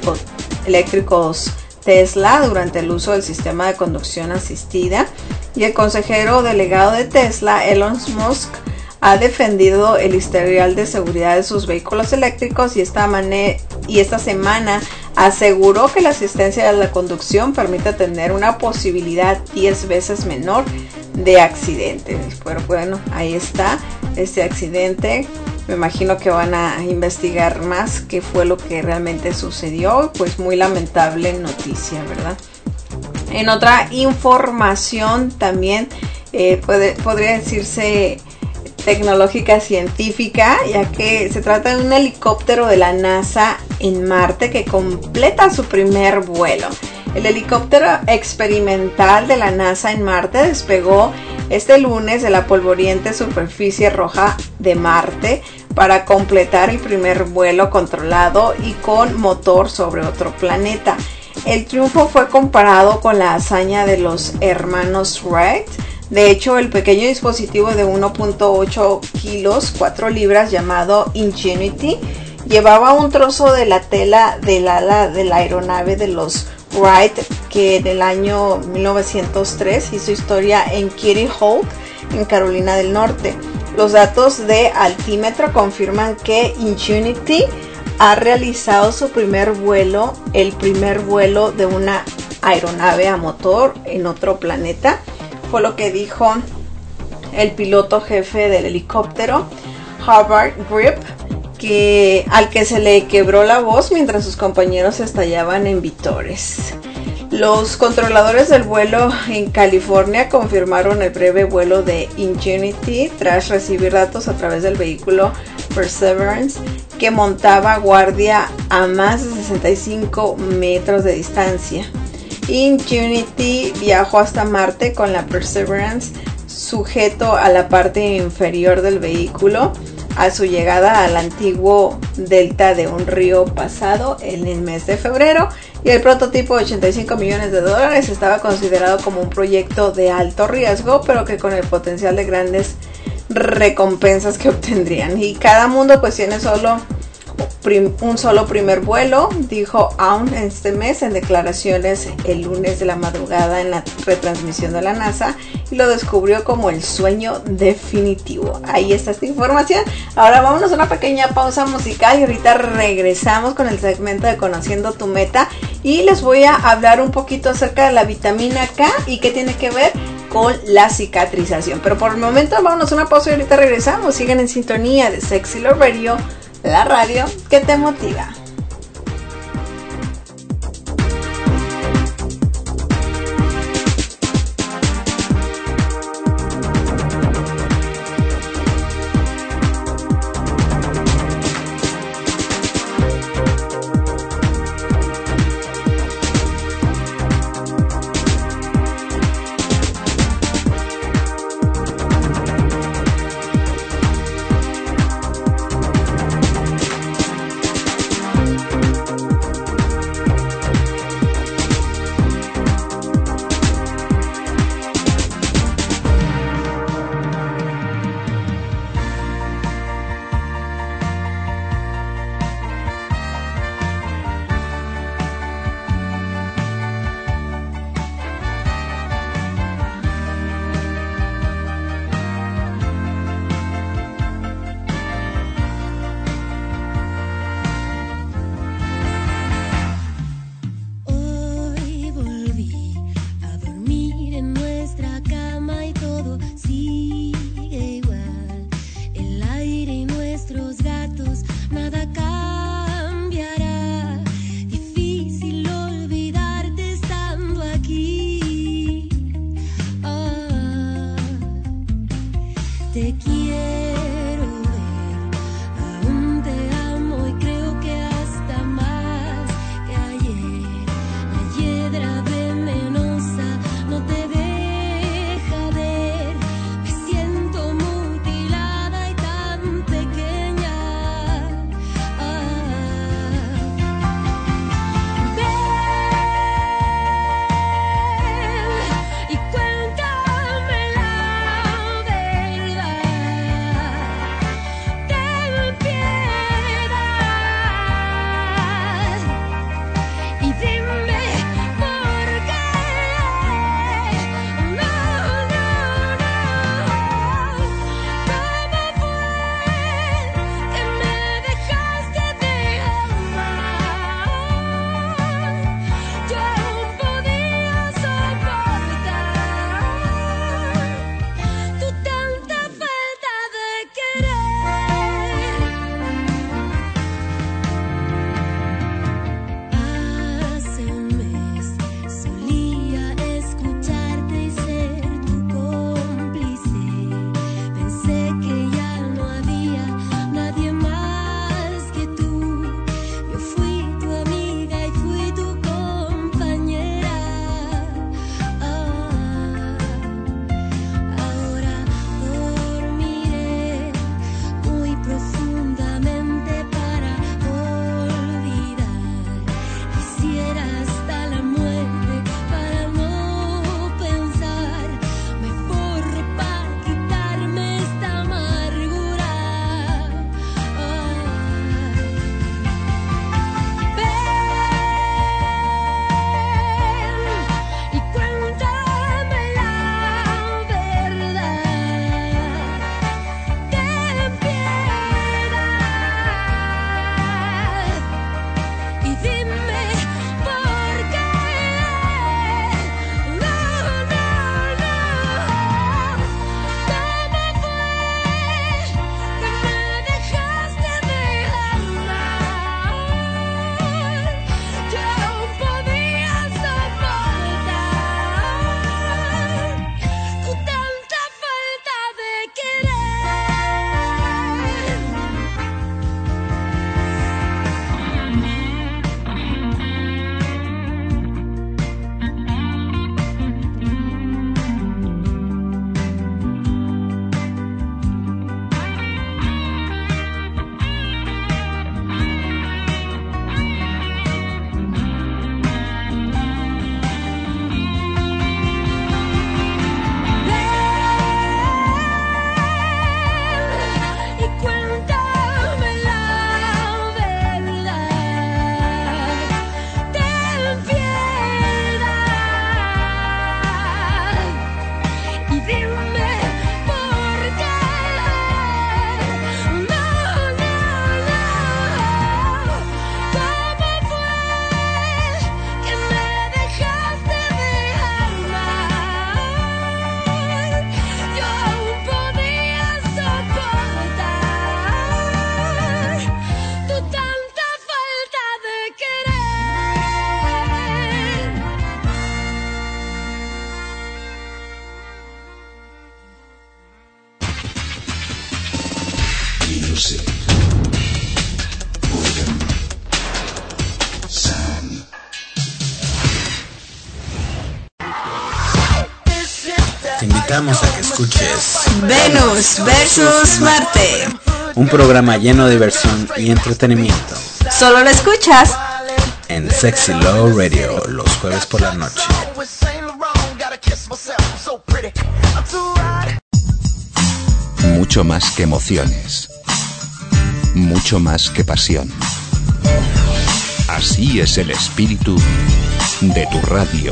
eléctricos Tesla durante el uso del sistema de conducción asistida, y el consejero delegado de Tesla, Elon Musk, ha defendido el historial de seguridad de sus vehículos eléctricos y esta semana aseguró que la asistencia de la conducción permite tener una posibilidad 10 veces menor de accidentes. Pero bueno, ahí está este accidente. Me imagino que van a investigar más qué fue lo que realmente sucedió. Pues muy lamentable noticia, ¿verdad? En otra información también podría decirse tecnológica científica, ya que se trata de un helicóptero de la NASA en Marte que completa su primer vuelo. El helicóptero experimental de la NASA en Marte despegó este lunes de la polvorienta superficie roja de Marte para completar el primer vuelo controlado y con motor sobre otro planeta. El triunfo fue comparado con la hazaña de los hermanos Wright. De hecho, el pequeño dispositivo de 1.8 kilos, 4 libras, llamado Ingenuity, llevaba un trozo de la tela del ala de la aeronave de los Wright, que en el año 1903 hizo historia en Kitty Hawk, en Carolina del Norte. Los datos de altímetro confirman que Ingenuity ha realizado su primer vuelo, el primer vuelo de una aeronave a motor en otro planeta. Fue lo que dijo el piloto jefe del helicóptero, Howard Grip, al que se le quebró la voz mientras sus compañeros estallaban en vítores. Los controladores del vuelo en California confirmaron el breve vuelo de Ingenuity tras recibir datos a través del vehículo Perseverance, que montaba guardia a más de 65 metros de distancia. Ingenuity viajó hasta Marte con la Perseverance sujeto a la parte inferior del vehículo a su llegada al antiguo delta de un río pasado en el mes de febrero, y el prototipo de $85 millones estaba considerado como un proyecto de alto riesgo, pero que con el potencial de grandes recompensas que obtendrían. Y cada mundo pues tiene un solo primer vuelo, dijo Aun este mes en declaraciones el lunes de la madrugada en la retransmisión de la NASA, y lo descubrió como el sueño definitivo. Ahí está esta información. Ahora vámonos a una pequeña pausa musical y ahorita regresamos con el segmento de Conociendo tu Meta, y les voy a hablar un poquito acerca de la vitamina K y qué tiene que ver con la cicatrización. Pero por el momento vámonos a una pausa y ahorita regresamos. Sigan en sintonía de Sexy Love Radio, la radio que te motiva. Music. Urban Sound. Te invitamos a que escuches Venus versus Marte. un programa lleno de diversión y entretenimiento Solo lo escuchas en Sexy Love Radio los jueves por la noche. Mucho más que emociones. Mucho más que pasión. Así es el espíritu de tu radio.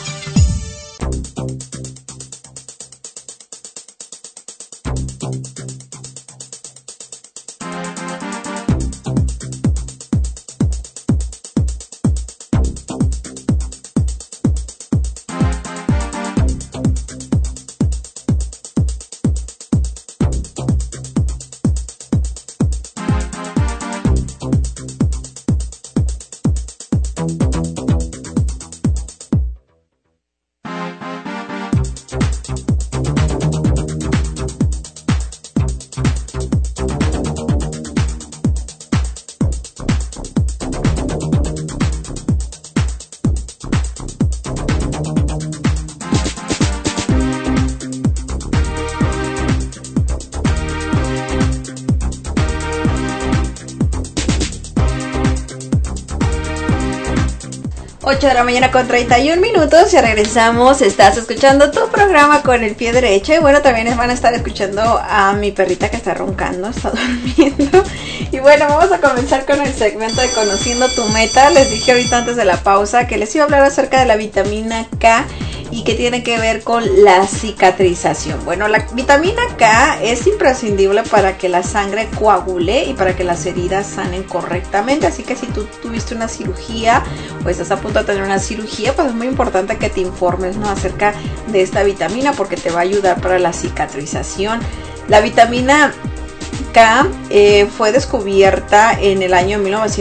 De la mañana con 31 minutos. Ya regresamos. Estás escuchando tu programa con el pie derecho. Y bueno, también van a estar escuchando a mi perrita que está roncando, está durmiendo. Y bueno, vamos a comenzar con el segmento de Conociendo tu Meta. Les dije ahorita antes de la pausa que les iba a hablar acerca de la vitamina K y que tiene que ver con la cicatrización. Bueno, la vitamina K es imprescindible para que la sangre coagule y para que las heridas sanen correctamente. Así que si tú tuviste una cirugía o estás a punto de tener una cirugía, pues es muy importante que te informes, ¿no?, acerca de esta vitamina, porque te va a ayudar para la cicatrización. La vitamina K fue descubierta en el año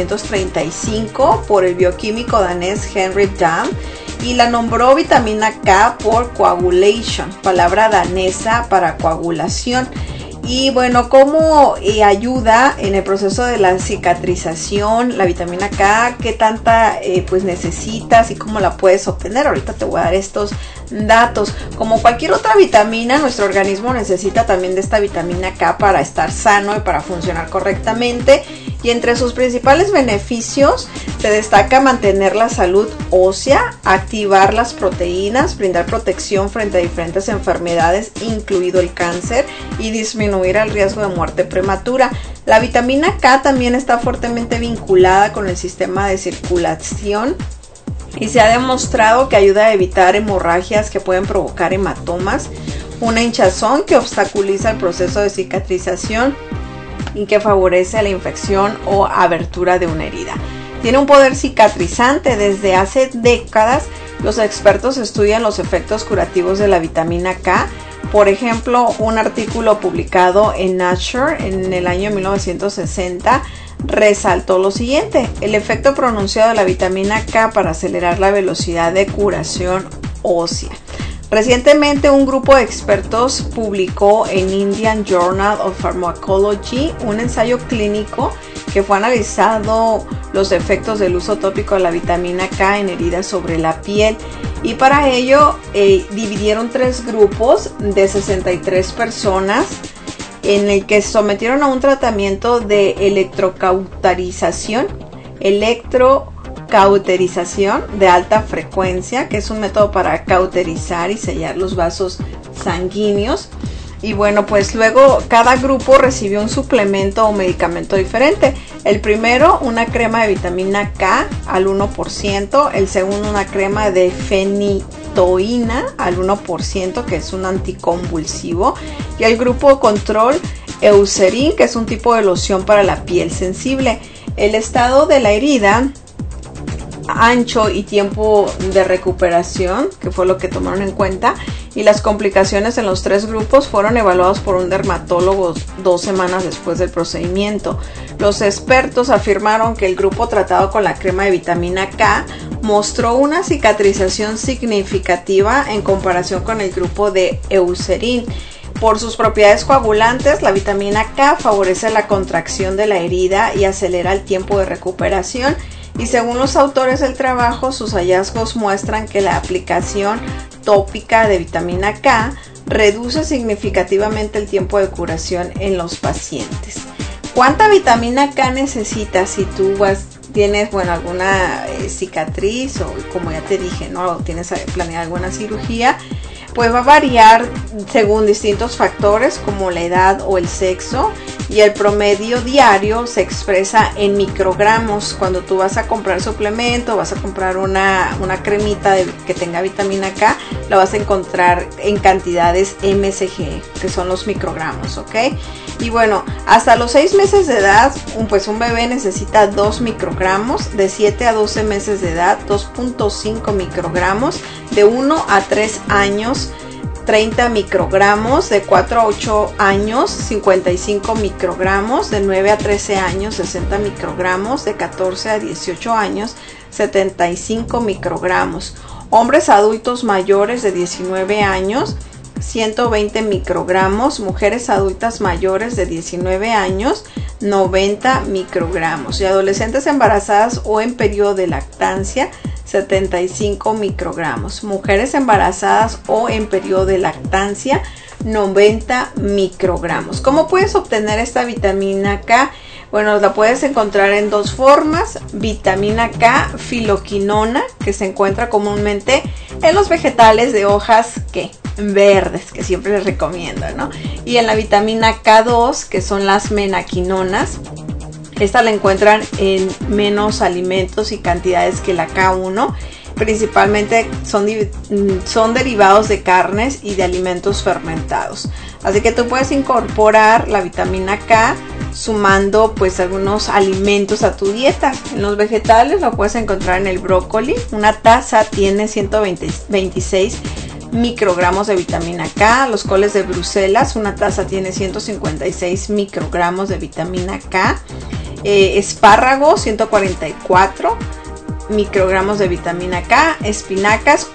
1935 por el bioquímico danés Henry Dam, y la nombró vitamina K por coagulation, palabra danesa para coagulación. Y bueno, ¿cómo ayuda en el proceso de la cicatrización la vitamina K? ¿Qué tanta pues necesitas y cómo la puedes obtener? Ahorita te voy a dar estos datos. Como cualquier otra vitamina, nuestro organismo necesita también de esta vitamina K para estar sano y para funcionar correctamente. Y entre sus principales beneficios se destaca mantener la salud ósea, activar las proteínas, brindar protección frente a diferentes enfermedades, incluido el cáncer, y disminuir el riesgo de muerte prematura. La vitamina K también está fuertemente vinculada con el sistema de circulación y se ha demostrado que ayuda a evitar hemorragias que pueden provocar hematomas, una hinchazón que obstaculiza el proceso de cicatrización y que favorece la infección o abertura de una herida. Tiene un poder cicatrizante. Desde hace décadas los expertos estudian los efectos curativos de la vitamina K. Por ejemplo, un artículo publicado en Nature en el año 1960 resaltó lo siguiente: el efecto pronunciado de la vitamina K para acelerar la velocidad de curación ósea. Recientemente un grupo de expertos publicó en Indian Journal of Pharmacology un ensayo clínico que fue analizando los efectos del uso tópico de la vitamina K en heridas sobre la piel, y para ello dividieron 3 grupos de 63 personas en el que se sometieron a un tratamiento de electrocauterización de alta frecuencia, que es un método para cauterizar y sellar los vasos sanguíneos. Y bueno, pues luego cada grupo recibió un suplemento o medicamento diferente. El primero, una crema de vitamina K al 1%. El segundo, una crema de fenitoína al 1%, que es un anticonvulsivo. Y el grupo control, Eucerin, que es un tipo de loción para la piel sensible. El estado de la herida, ancho y tiempo de recuperación, que fue lo que tomaron en cuenta, y las complicaciones en los 3 grupos fueron evaluados por un dermatólogo 2 semanas después del procedimiento. Los expertos afirmaron que el grupo tratado con la crema de vitamina K mostró una cicatrización significativa en comparación con el grupo de Eucerin. Por sus propiedades coagulantes, la vitamina K favorece la contracción de la herida y acelera el tiempo de recuperación. Y según los autores del trabajo, sus hallazgos muestran que la aplicación tópica de vitamina K reduce significativamente el tiempo de curación en los pacientes. ¿Cuánta vitamina K necesitas si tú tienes alguna cicatriz o, como ya te dije, ¿no? Tienes planeada alguna cirugía? Pues va a variar según distintos factores como la edad o el sexo, y el promedio diario se expresa en microgramos. Cuando tú vas a comprar suplemento, vas a comprar una cremita que tenga vitamina K, la vas a encontrar en cantidades mcg, que son los microgramos, ¿ok? Y bueno, hasta los 6 meses de edad, pues un bebé necesita 2 microgramos, de 7 a 12 meses de edad 2.5 microgramos, de 1 a 3 años 30 microgramos, de 4 a 8 años 55 microgramos, de 9 a 13 años 60 microgramos, de 14 a 18 años 75 microgramos. Hombres adultos mayores de 19 años 120 microgramos, mujeres adultas mayores de 19 años 90 microgramos y adolescentes embarazadas o en periodo de lactancia 75 microgramos, mujeres embarazadas o en periodo de lactancia 90 microgramos. ¿Cómo puedes obtener esta vitamina K? Bueno, la puedes encontrar en dos formas: vitamina K filoquinona, que se encuentra comúnmente en los vegetales de hojas verdes, que siempre les recomiendo, ¿no? Y en la vitamina K2, que son las menaquinonas. Esta la encuentran en menos alimentos y cantidades que la K1. Principalmente son derivados de carnes y de alimentos fermentados. Así que tú puedes incorporar la vitamina K sumando pues algunos alimentos a tu dieta. En los vegetales lo puedes encontrar en el brócoli. Una taza tiene 126 microgramos de vitamina K. Los coles de Bruselas, una taza tiene 156 microgramos de vitamina K. Espárragos, 144 microgramos de vitamina K. Espinacas,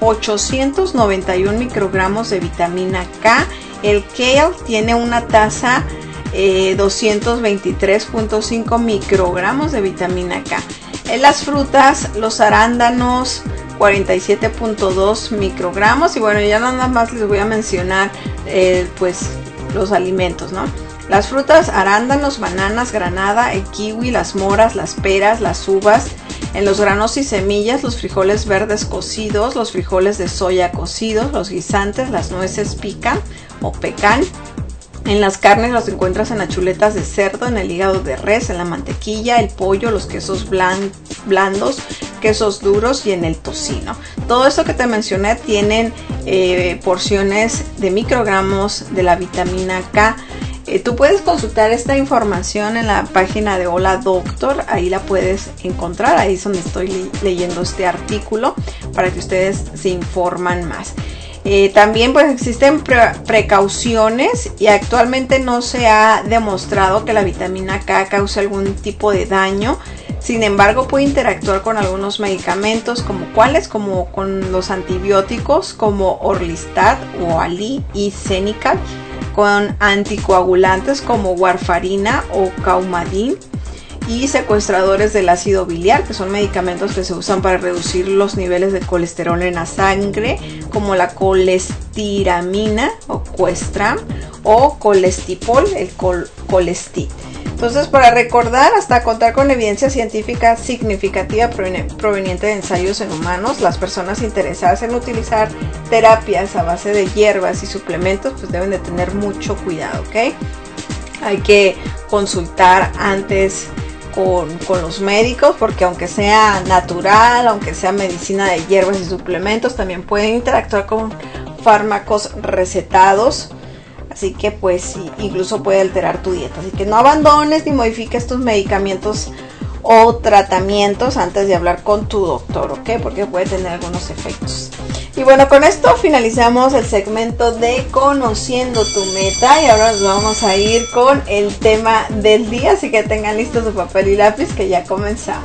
891 microgramos de vitamina K. El kale tiene una taza 223.5 microgramos de vitamina K. En las frutas, los arándanos, 47.2 microgramos. Y bueno, ya nada más les voy a mencionar pues los alimentos, ¿no? Las frutas: arándanos, bananas, granada, el kiwi, las moras, las peras, las uvas. En los granos y semillas, los frijoles verdes cocidos, los frijoles de soya cocidos, los guisantes, las nueces pecan. En las carnes los encuentras en las chuletas de cerdo, en el hígado de res, en la mantequilla, el pollo, los quesos blandos, quesos duros y en el tocino. Todo esto que te mencioné tienen porciones de microgramos de la vitamina K. Tú puedes consultar esta información en la página de Hola Doctor, ahí la puedes encontrar, ahí es donde estoy leyendo este artículo para que ustedes se informan más. También pues existen precauciones y actualmente no se ha demostrado que la vitamina K cause algún tipo de daño. Sin embargo, puede interactuar con algunos medicamentos, como con los antibióticos como Orlistat o Ali y Zenical, con anticoagulantes como warfarina o Coumadin, y secuestradores del ácido biliar, que son medicamentos que se usan para reducir los niveles de colesterol en la sangre, como la colestiramina o Questram o Colestipol, el Colestit. Entonces, para recordar, hasta contar con evidencia científica significativa proveniente de ensayos en humanos, las personas interesadas en utilizar terapias a base de hierbas y suplementos pues deben de tener mucho cuidado, ¿ok? Hay que consultar antes con los médicos, porque aunque sea natural, aunque sea medicina de hierbas y suplementos, también pueden interactuar con fármacos recetados. Así que pues incluso puede alterar tu dieta. Así que no abandones ni modifiques tus medicamentos o tratamientos antes de hablar con tu doctor, ¿ok? Porque puede tener algunos efectos. Y bueno, con esto finalizamos el segmento de Conociendo tu Meta. Y ahora nos vamos a ir con el tema del día. Así que tengan listos su papel y lápiz, que ya comenzamos.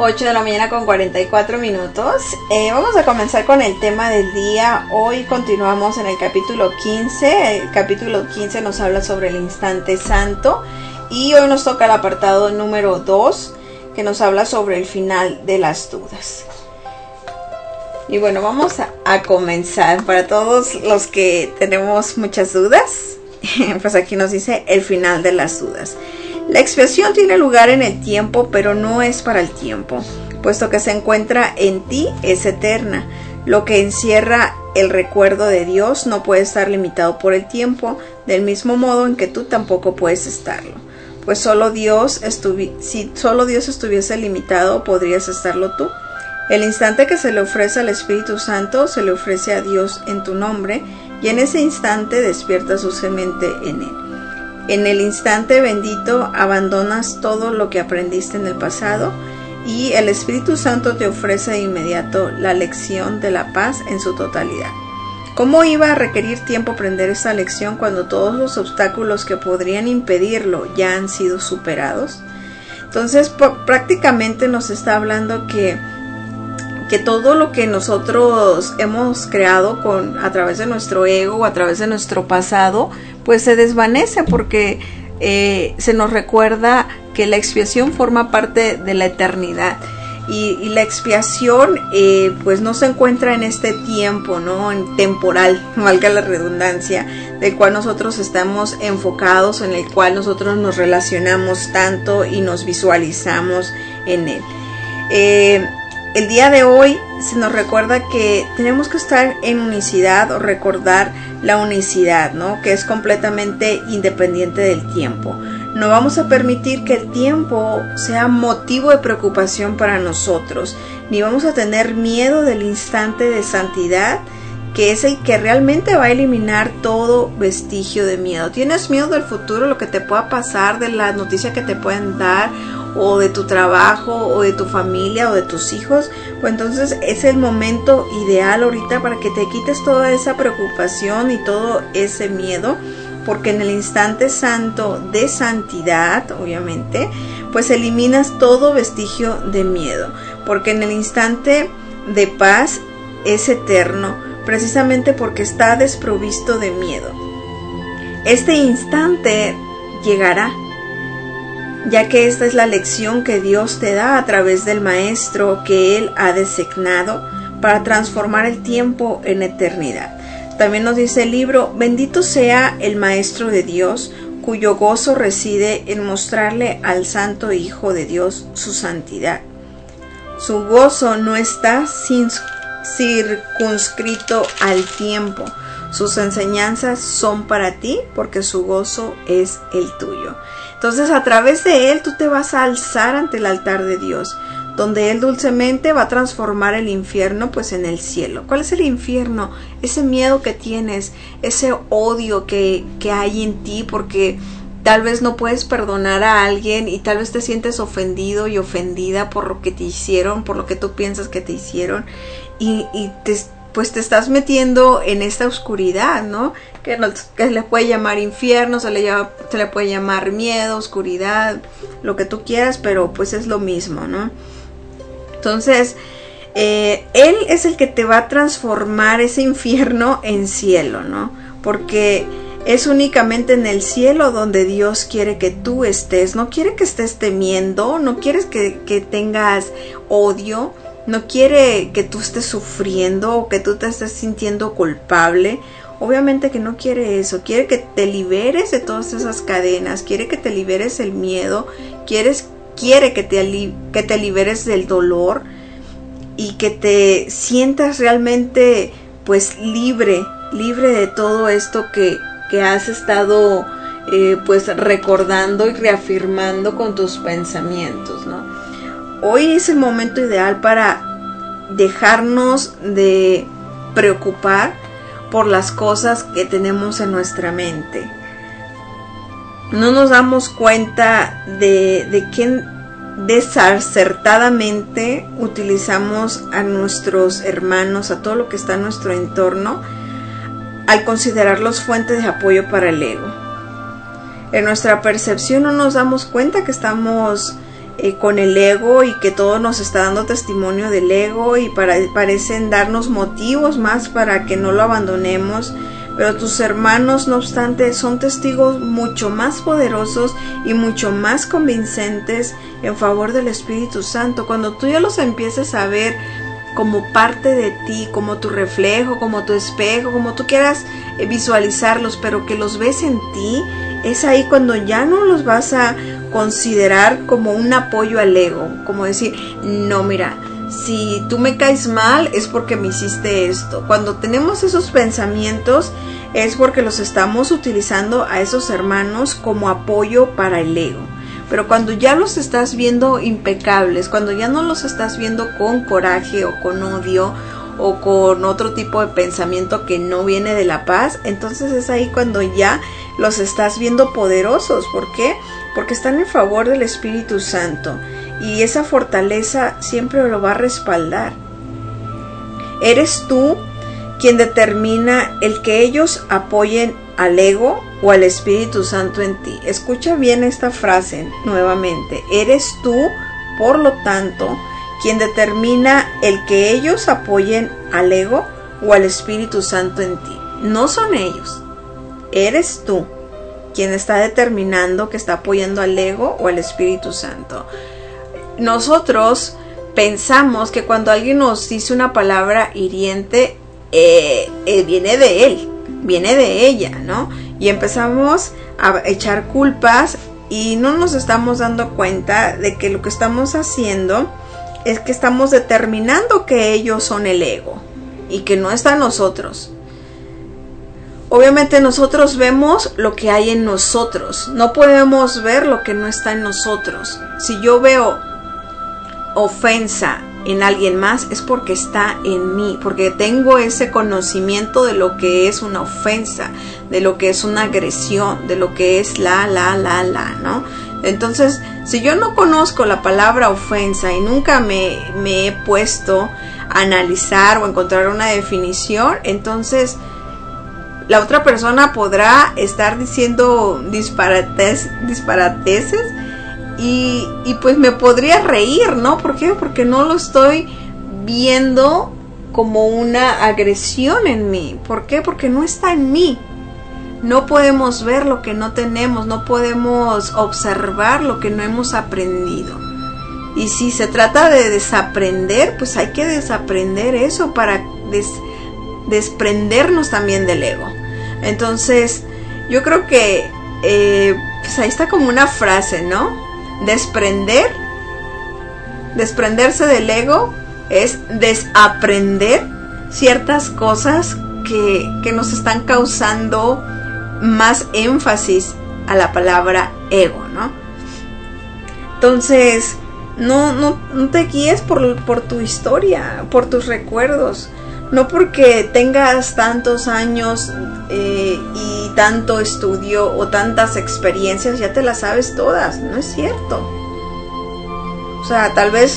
8 de la mañana con 44 minutos. Vamos a comenzar con el tema del día. Hoy continuamos en el capítulo 15. El capítulo 15 nos habla sobre el instante santo. Y hoy nos toca el apartado número 2, que nos habla sobre el final de las dudas. Y bueno, vamos a comenzar. Para todos los que tenemos muchas dudas, pues aquí nos dice el final de las dudas. La expiación tiene lugar en el tiempo, pero no es para el tiempo, puesto que se encuentra en ti, es eterna. Lo que encierra el recuerdo de Dios no puede estar limitado por el tiempo, del mismo modo en que tú tampoco puedes estarlo. Pues si solo Dios estuviese limitado, podrías estarlo tú. El instante que se le ofrece al Espíritu Santo, se le ofrece a Dios en tu nombre, y en ese instante despierta su semente en él. En el instante bendito abandonas todo lo que aprendiste en el pasado y el Espíritu Santo te ofrece de inmediato la lección de la paz en su totalidad. ¿Cómo iba a requerir tiempo aprender esta lección cuando todos los obstáculos que podrían impedirlo ya han sido superados? Entonces prácticamente nos está hablando que todo lo que nosotros hemos creado a través de nuestro ego o a través de nuestro pasado, pues se desvanece porque se nos recuerda que la expiación forma parte de la eternidad y la expiación pues no se encuentra en este tiempo, ¿no? En temporal, valga la redundancia, del cual nosotros estamos enfocados, en el cual nosotros nos relacionamos tanto y nos visualizamos en él. El día de hoy se nos recuerda que tenemos que estar en unicidad o recordar la unicidad, ¿no? Que es completamente independiente del tiempo. No vamos a permitir que el tiempo sea motivo de preocupación para nosotros, ni vamos a tener miedo del instante de santidad, que es el que realmente va a eliminar todo vestigio de miedo. ¿Tienes miedo del futuro, lo que te pueda pasar, de la noticia que te pueden dar, o de tu trabajo, o de tu familia, o de tus hijos? Pues entonces es el momento ideal ahorita para que te quites toda esa preocupación y todo ese miedo, porque en el instante santo de santidad, obviamente, pues eliminas todo vestigio de miedo, porque en el instante de paz es eterno, precisamente porque está desprovisto de miedo. Este instante llegará, ya que esta es la lección que Dios te da a través del Maestro que Él ha designado para transformar el tiempo en eternidad. También nos dice el libro: bendito sea el Maestro de Dios, cuyo gozo reside en mostrarle al Santo Hijo de Dios su santidad. Su gozo no está circunscrito al tiempo. Sus enseñanzas son para ti, porque su gozo es el tuyo. Entonces, a través de él tú te vas a alzar ante el altar de Dios, donde él dulcemente va a transformar el infierno pues en el cielo. ¿Cuál es el infierno? Ese miedo que tienes, ese odio que hay en ti, porque tal vez no puedes perdonar a alguien y tal vez te sientes ofendido y ofendida por lo que te hicieron, por lo que tú piensas que te hicieron, y te estás metiendo en esta oscuridad, ¿no? Que se le puede llamar infierno, se le puede llamar miedo, oscuridad, lo que tú quieras, pero pues es lo mismo, ¿no? Entonces, él es el que te va a transformar ese infierno en cielo, ¿no? Porque es únicamente en el cielo donde Dios quiere que tú estés. No quiere que estés temiendo, no quieres que tengas odio, no quiere que tú estés sufriendo o que tú te estés sintiendo culpable. Obviamente que no quiere eso. Quiere que te liberes de todas esas cadenas, quiere que te liberes del miedo, quiere que te liberes del dolor y que te sientas realmente pues libre de todo esto que has estado pues recordando y reafirmando con tus pensamientos, ¿no? Hoy es el momento ideal para dejarnos de preocupar por las cosas que tenemos en nuestra mente. No nos damos cuenta de quién desacertadamente utilizamos a nuestros hermanos, a todo lo que está en nuestro entorno, al considerarlos fuente de apoyo para el ego. En nuestra percepción no nos damos cuenta que estamos con el ego y que todo nos está dando testimonio del ego y parecen darnos motivos más para que no lo abandonemos. Pero tus hermanos, no obstante, son testigos mucho más poderosos y mucho más convincentes en favor del Espíritu Santo. Cuando tú ya los empieces a ver como parte de ti, como tu reflejo, como tu espejo, como tú quieras visualizarlos, pero que los ves en ti, es ahí cuando ya no los vas a considerar como un apoyo al ego, como decir, no, mira, si tú me caes mal es porque me hiciste esto. Cuando tenemos esos pensamientos es porque los estamos utilizando a esos hermanos como apoyo para el ego. Pero cuando ya los estás viendo impecables, cuando ya no los estás viendo con coraje o con odio o con otro tipo de pensamiento que no viene de la paz, entonces es ahí cuando ya los estás viendo poderosos. ¿Por qué? Porque están en favor del Espíritu Santo. Y esa fortaleza siempre lo va a respaldar. Eres tú quien determina el que ellos apoyen al ego o al Espíritu Santo en ti. Escucha bien esta frase nuevamente. Eres tú, por lo tanto, quien determina el que ellos apoyen al ego o al Espíritu Santo en ti. No son ellos. Eres tú quien está determinando que está apoyando al ego o al Espíritu Santo. Nosotros pensamos que cuando alguien nos dice una palabra hiriente, viene de él, viene de ella, ¿no? Y empezamos a echar culpas y no nos estamos dando cuenta de que lo que estamos haciendo es que estamos determinando que ellos son el ego y que no está en nosotros. Obviamente nosotros vemos lo que hay en nosotros, no podemos ver lo que no está en nosotros. Si yo veo ofensa en alguien más es porque está en mí, porque tengo ese conocimiento de lo que es una ofensa, de lo que es una agresión, de lo que es ¿no? Entonces, si yo no conozco la palabra ofensa y nunca me he puesto a analizar o encontrar una definición, entonces la otra persona podrá estar diciendo disparateces y pues me podría reír, ¿no? ¿Por qué? Porque no lo estoy viendo como una agresión en mí. ¿Por qué? Porque no está en mí. No podemos ver lo que no tenemos, no podemos observar lo que no hemos aprendido. Y si se trata de desaprender, pues hay que desaprender eso para desprendernos también del ego. Entonces, yo creo que pues ahí está como una frase, ¿no? Desprenderse del ego es desaprender ciertas cosas que nos están causando más énfasis a la palabra ego, ¿no? Entonces, no te guíes por tu historia, por tus recuerdos. No porque tengas tantos años y tanto estudio o tantas experiencias ya te las sabes todas. No es cierto. O sea, tal vez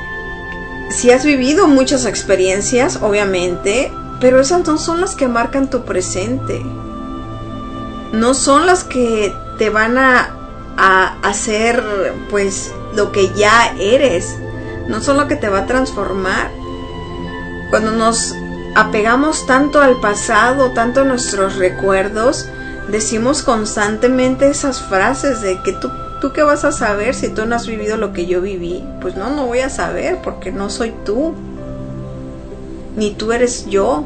si has vivido muchas experiencias, obviamente, pero esas no son las que marcan tu presente. No son las que te van a hacer pues lo que ya eres. No son lo que te va a transformar. Cuando nos apegamos tanto al pasado, tanto a nuestros recuerdos, decimos constantemente esas frases de que tú qué vas a saber si tú no has vivido lo que yo viví. Pues no voy a saber porque no soy tú, ni tú eres yo.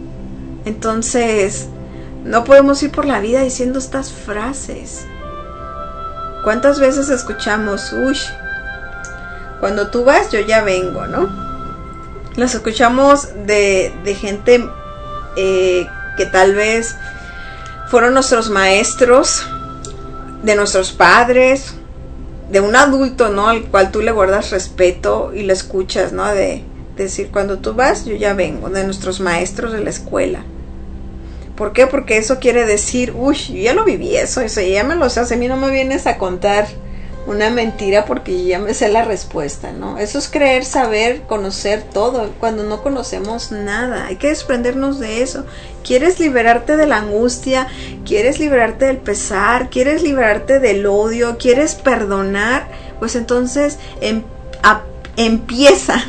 Entonces, no podemos ir por la vida diciendo estas frases. ¿Cuántas veces escuchamos, uy, cuando tú vas yo ya vengo, ¿no? Las escuchamos de gente que tal vez fueron nuestros maestros, de nuestros padres, de un adulto, ¿no? Al cual tú le guardas respeto y le escuchas, ¿no? De decir, cuando tú vas, yo ya vengo, de nuestros maestros de la escuela. ¿Por qué? Porque eso quiere decir, uy, yo ya lo viví eso ya me lo sé, a mí no me vienes a contar una mentira porque ya me sé la respuesta, ¿no? Eso es creer, saber, conocer todo, cuando no conocemos nada. Hay que desprendernos de eso. ¿Quieres liberarte de la angustia? ¿Quieres liberarte del pesar? ¿Quieres liberarte del odio? ¿Quieres perdonar? pues entonces empieza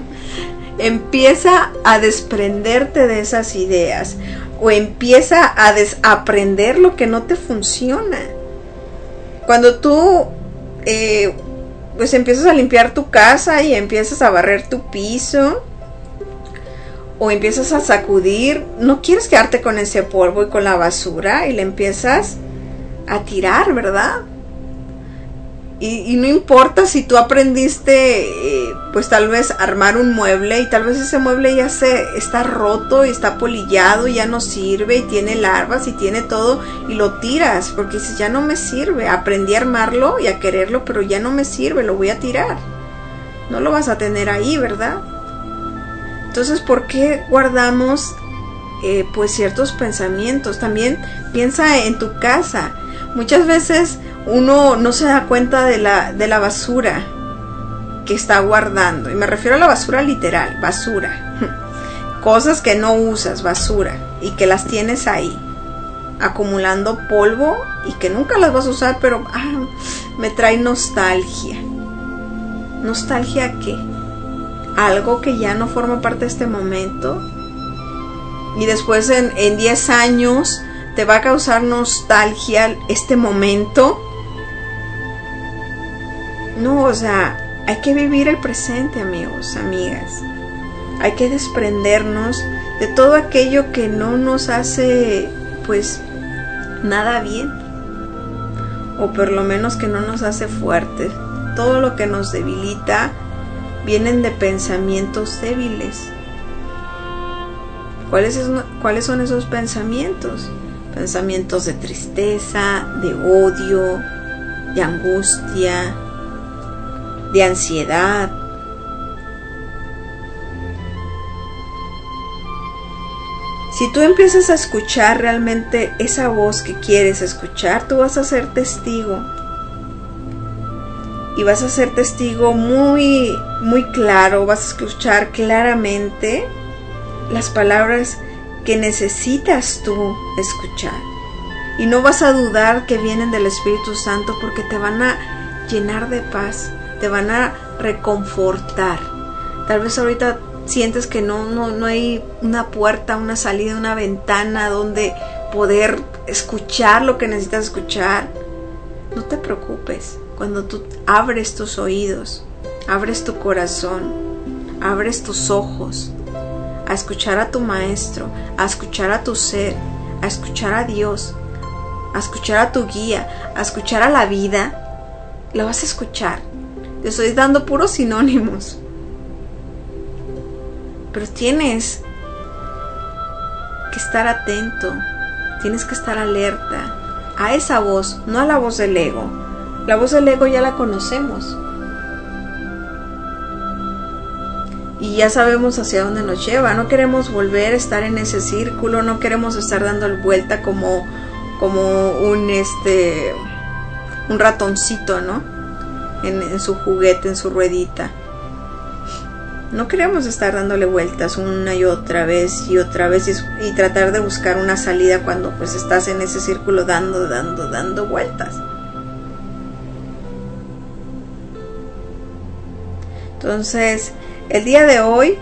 a desprenderte de esas ideas, o empieza a desaprender lo que no te funciona. Cuando tú pues empiezas a limpiar tu casa y empiezas a barrer tu piso, o empiezas a sacudir, no quieres quedarte con ese polvo y con la basura, y le empiezas a tirar, ¿verdad? Y no importa si tú aprendiste pues tal vez armar un mueble, y tal vez ese mueble ya está roto y está polillado y ya no sirve y tiene larvas y tiene todo, y lo tiras porque dices, ya no me sirve, aprendí a armarlo y a quererlo, pero ya no me sirve, lo voy a tirar. No lo vas a tener ahí, ¿verdad? Entonces, ¿por qué guardamos pues ciertos pensamientos? También piensa en tu casa. Muchas veces uno no se da cuenta de la basura que está guardando. Y me refiero a la basura literal, basura. Cosas que no usas, basura. Y que las tienes ahí, acumulando polvo y que nunca las vas a usar, pero me trae nostalgia. ¿Nostalgia a qué? Algo que ya no forma parte de este momento. Y después en 10 años te va a causar nostalgia este momento. No, o sea, hay que vivir el presente, amigos, amigas. Hay que desprendernos de todo aquello que no nos hace, pues, nada bien. O por lo menos que no nos hace fuertes. Todo lo que nos debilita vienen de pensamientos débiles. ¿Cuáles son esos pensamientos? Pensamientos de tristeza, de odio, de angustia, de ansiedad. Si tú empiezas a escuchar realmente esa voz que quieres escuchar, tú vas a ser testigo. Y vas a ser testigo muy, muy claro, vas a escuchar claramente las palabras que necesitas tú escuchar. Y no vas a dudar que vienen del Espíritu Santo, porque te van a llenar de paz, te van a reconfortar. Tal vez ahorita sientes que no hay una puerta, una salida, una ventana donde poder escuchar lo que necesitas escuchar. No te preocupes. Cuando tú abres tus oídos, abres tu corazón, abres tus ojos a escuchar a tu maestro, a escuchar a tu ser, a escuchar a Dios, a escuchar a tu guía, a escuchar a la vida, lo vas a escuchar. Te estoy dando puros sinónimos. Pero tienes que estar atento, tienes que estar alerta a esa voz, no a la voz del ego. La voz del ego ya la conocemos. Y ya sabemos hacia dónde nos lleva. No queremos volver a estar en ese círculo, no queremos estar dando vuelta como un ratoncito, ¿no? En su juguete, en su ruedita. No queremos estar dándole vueltas una y otra vez y tratar de buscar una salida cuando pues estás en ese círculo dando vueltas. Entonces, el día de hoy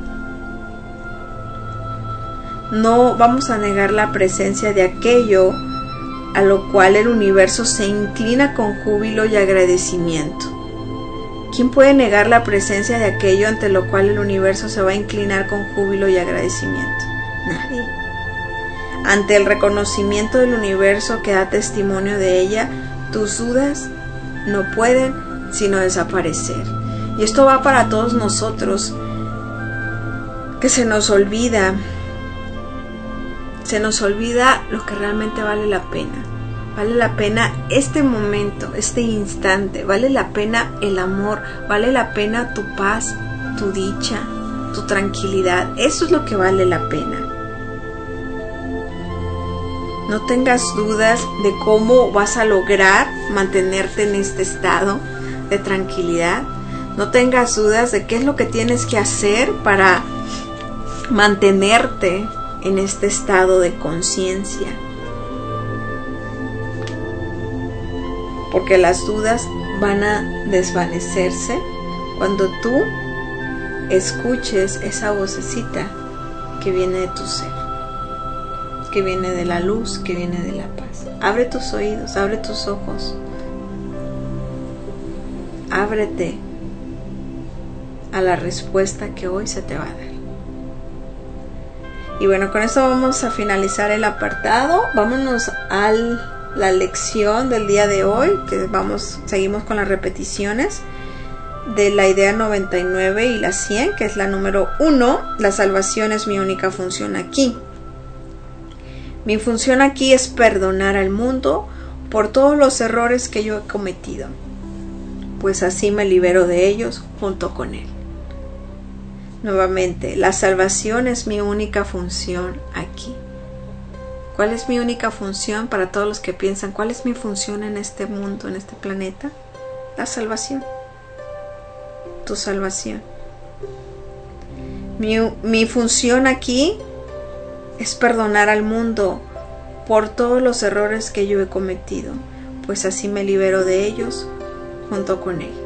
no vamos a negar la presencia de aquello a lo cual el universo se inclina con júbilo y agradecimiento. ¿Quién puede negar la presencia de aquello ante lo cual el universo se va a inclinar con júbilo y agradecimiento? Nadie. Ante el reconocimiento del universo que da testimonio de ella, tus dudas no pueden sino desaparecer. Y esto va para todos nosotros, que se nos olvida lo que realmente vale la pena. Vale la pena este momento, este instante, vale la pena el amor, vale la pena tu paz, tu dicha, tu tranquilidad. Eso es lo que vale la pena. No tengas dudas de cómo vas a lograr mantenerte en este estado de tranquilidad. No tengas dudas de qué es lo que tienes que hacer para mantenerte en este estado de conciencia. Porque las dudas van a desvanecerse cuando tú escuches esa vocecita que viene de tu ser, que viene de la luz, que viene de la paz. Abre tus oídos, abre tus ojos, ábrete a la respuesta que hoy se te va a dar. Y bueno, con esto vamos a finalizar el apartado. Vámonos a la lección del día de hoy, que seguimos con las repeticiones de la idea 99 y la 100, que es la número 1. La salvación es mi única función aquí. Mi función aquí es perdonar al mundo por todos los errores que yo he cometido, pues así me libero de ellos junto con él. Nuevamente, la salvación es mi única función aquí. ¿Cuál es mi única función? Para todos los que piensan, ¿cuál es mi función en este mundo, en este planeta? La salvación. Tu salvación. Mi función aquí es perdonar al mundo por todos los errores que yo he cometido, pues así me libero de ellos junto con él.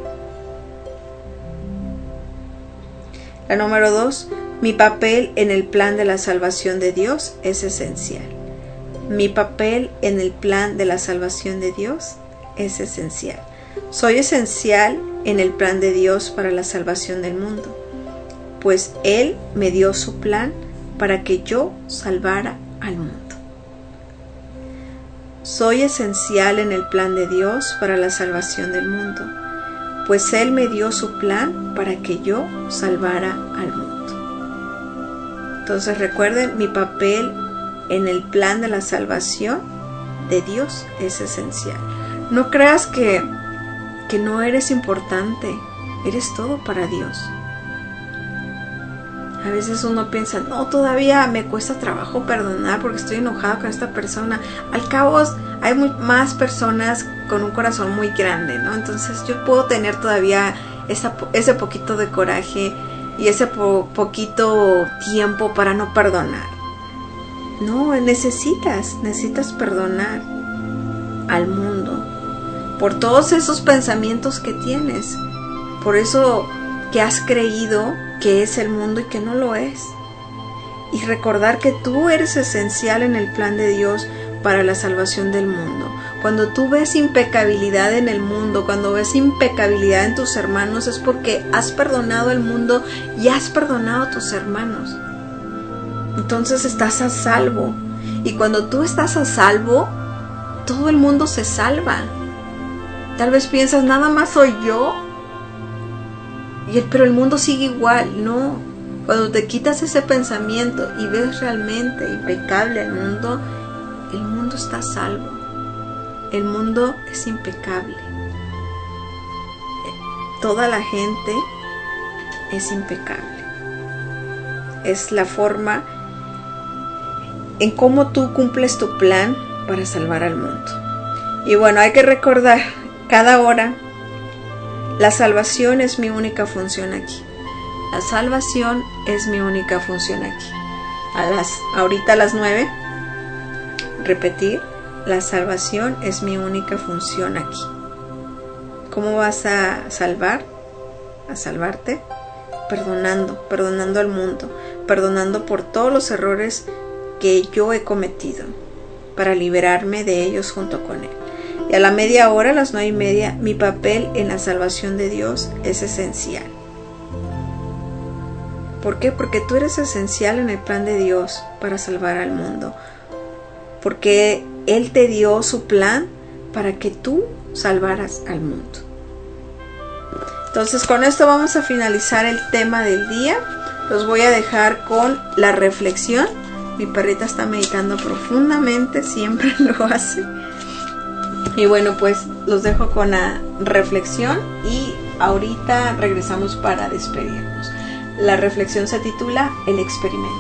La número 2, mi papel en el plan de la salvación de Dios es esencial. Mi papel en el plan de la salvación de Dios es esencial. Soy esencial en el plan de Dios para la salvación del mundo, pues Él me dio su plan para que yo salvara al mundo. Soy esencial en el plan de Dios para la salvación del mundo, pues Él me dio su plan para que yo salvara al mundo. Entonces recuerden, mi papel en el plan de la salvación de Dios es esencial. No creas que no eres importante, eres todo para Dios. A veces uno piensa, no, todavía me cuesta trabajo perdonar porque estoy enojado con esta persona. Al cabo hay más personas con un corazón muy grande, ¿no? Entonces yo puedo tener todavía ese poquito de coraje y ese poquito tiempo para no perdonar. No, necesitas perdonar al mundo por todos esos pensamientos que tienes, por eso que has creído que es el mundo y que no lo es. Y recordar que tú eres esencial en el plan de Dios para la salvación del mundo. Cuando tú ves impecabilidad en el mundo, cuando ves impecabilidad en tus hermanos, es porque has perdonado el mundo y has perdonado a tus hermanos. Entonces estás a salvo. Y cuando tú estás a salvo, todo el mundo se salva. Tal vez piensas, nada más soy yo, pero el mundo sigue igual. No, cuando te quitas ese pensamiento y ves realmente impecable el mundo está a salvo. El mundo es impecable. Toda la gente es impecable. Es la forma en cómo tú cumples tu plan para salvar al mundo. Y bueno, hay que recordar cada hora, la salvación es mi única función aquí. La salvación es mi única función aquí. Ahorita a las 9, repetir, la salvación es mi única función aquí. ¿Cómo vas a salvarte? Perdonando al mundo, perdonando por todos los errores que yo he cometido, para liberarme de ellos junto con Él. Y a la media hora, a las 9:30, mi papel en la salvación de Dios es esencial. ¿Por qué? Porque tú eres esencial en el plan de Dios para salvar al mundo. Porque Él te dio su plan para que tú salvaras al mundo. Entonces, con esto vamos a finalizar el tema del día. Los voy a dejar con la reflexión. Mi perrita está meditando profundamente, siempre lo hace. Y bueno, pues los dejo con la reflexión y ahorita regresamos para despedirnos. La reflexión se titula El experimento.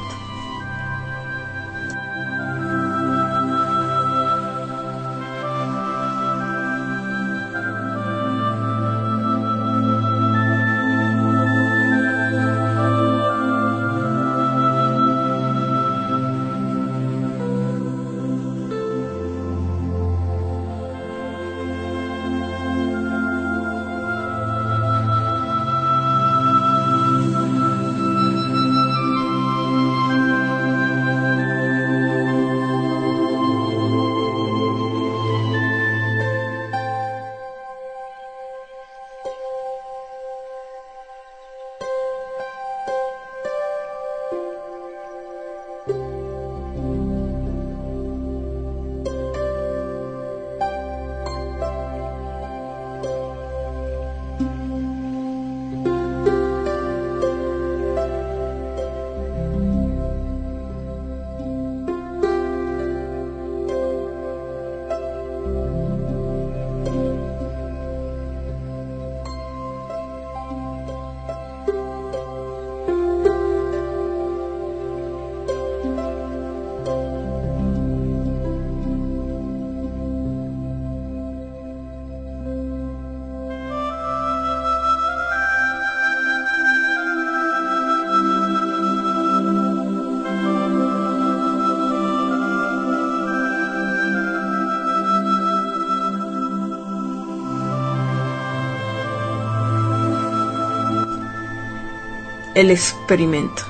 El experimento.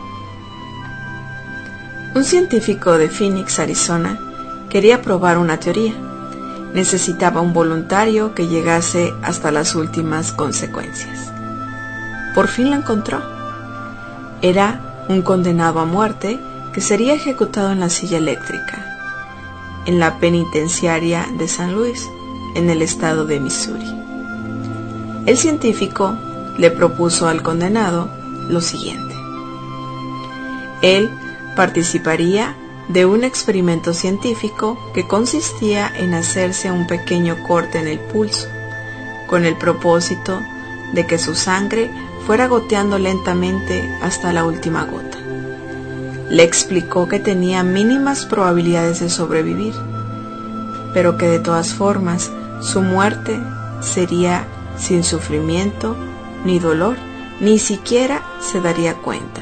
Un científico de Phoenix, Arizona, quería probar una teoría. Necesitaba un voluntario que llegase hasta las últimas consecuencias. Por fin lo encontró. Era un condenado a muerte que sería ejecutado en la silla eléctrica, en la penitenciaria de San Luis, en el estado de Missouri. El científico le propuso al condenado lo siguiente. Él participaría de un experimento científico que consistía en hacerse un pequeño corte en el pulso, con el propósito de que su sangre fuera goteando lentamente hasta la última gota. Le explicó que tenía mínimas probabilidades de sobrevivir, pero que de todas formas su muerte sería sin sufrimiento ni dolor, ni siquiera se daría cuenta.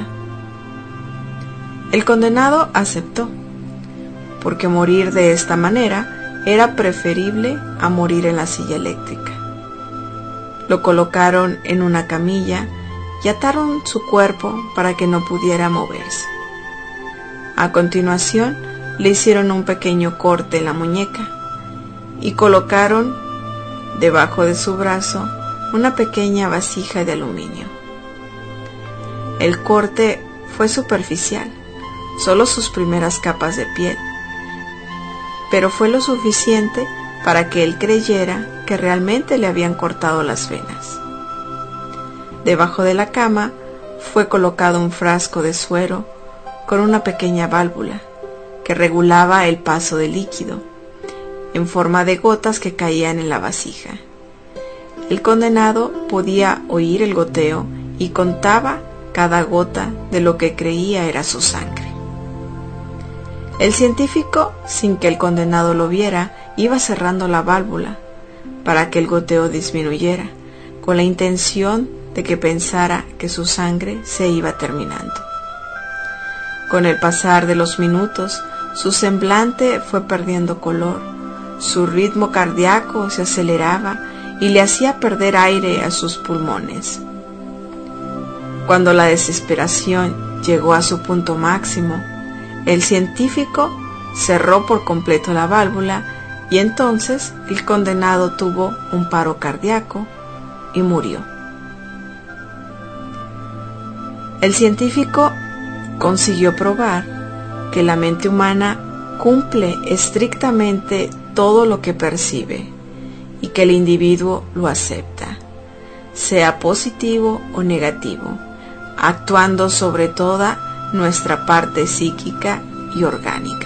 El condenado aceptó, porque morir de esta manera era preferible a morir en la silla eléctrica. Lo colocaron en una camilla y ataron su cuerpo para que no pudiera moverse. A continuación, le hicieron un pequeño corte en la muñeca y colocaron debajo de su brazo una pequeña vasija de aluminio. El corte fue superficial, solo sus primeras capas de piel, pero fue lo suficiente para que él creyera que realmente le habían cortado las venas. Debajo de la cama fue colocado un frasco de suero con una pequeña válvula que regulaba el paso del líquido, en forma de gotas que caían en la vasija. El condenado podía oír el goteo y contaba cada gota de lo que creía era su sangre. El científico, sin que el condenado lo viera, iba cerrando la válvula para que el goteo disminuyera, con la intención de que pensara que su sangre se iba terminando. Con el pasar de los minutos, su semblante fue perdiendo color, su ritmo cardíaco se aceleraba y le hacía perder aire a sus pulmones. Cuando la desesperación llegó a su punto máximo, el científico cerró por completo la válvula y entonces el condenado tuvo un paro cardíaco y murió. El científico consiguió probar que la mente humana cumple estrictamente todo lo que percibe y que el individuo lo acepta, sea positivo o negativo, actuando sobre toda nuestra parte psíquica y orgánica.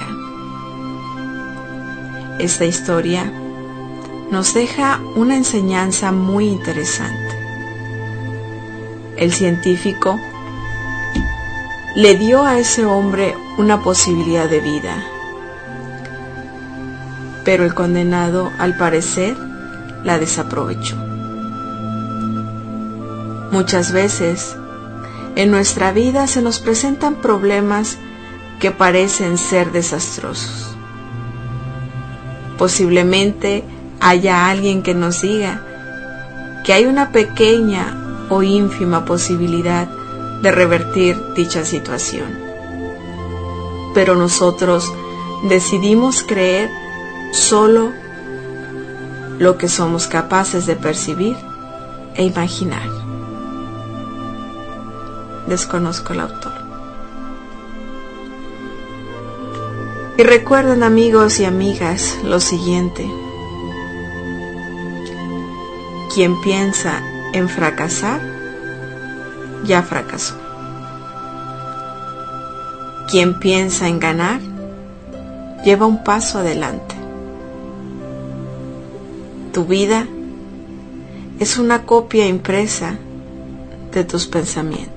Esta historia nos deja una enseñanza muy interesante. El científico le dio a ese hombre una posibilidad de vida, pero el condenado, al parecer, la desaprovechó. Muchas veces en nuestra vida se nos presentan problemas que parecen ser desastrosos. Posiblemente haya alguien que nos diga que hay una pequeña o ínfima posibilidad de revertir dicha situación. Pero nosotros decidimos creer solo lo que somos capaces de percibir e imaginar. Desconozco el autor. Y recuerden, amigos y amigas, lo siguiente: quien piensa en fracasar, ya fracasó. Quien piensa en ganar, lleva un paso adelante. Tu vida es una copia impresa de tus pensamientos.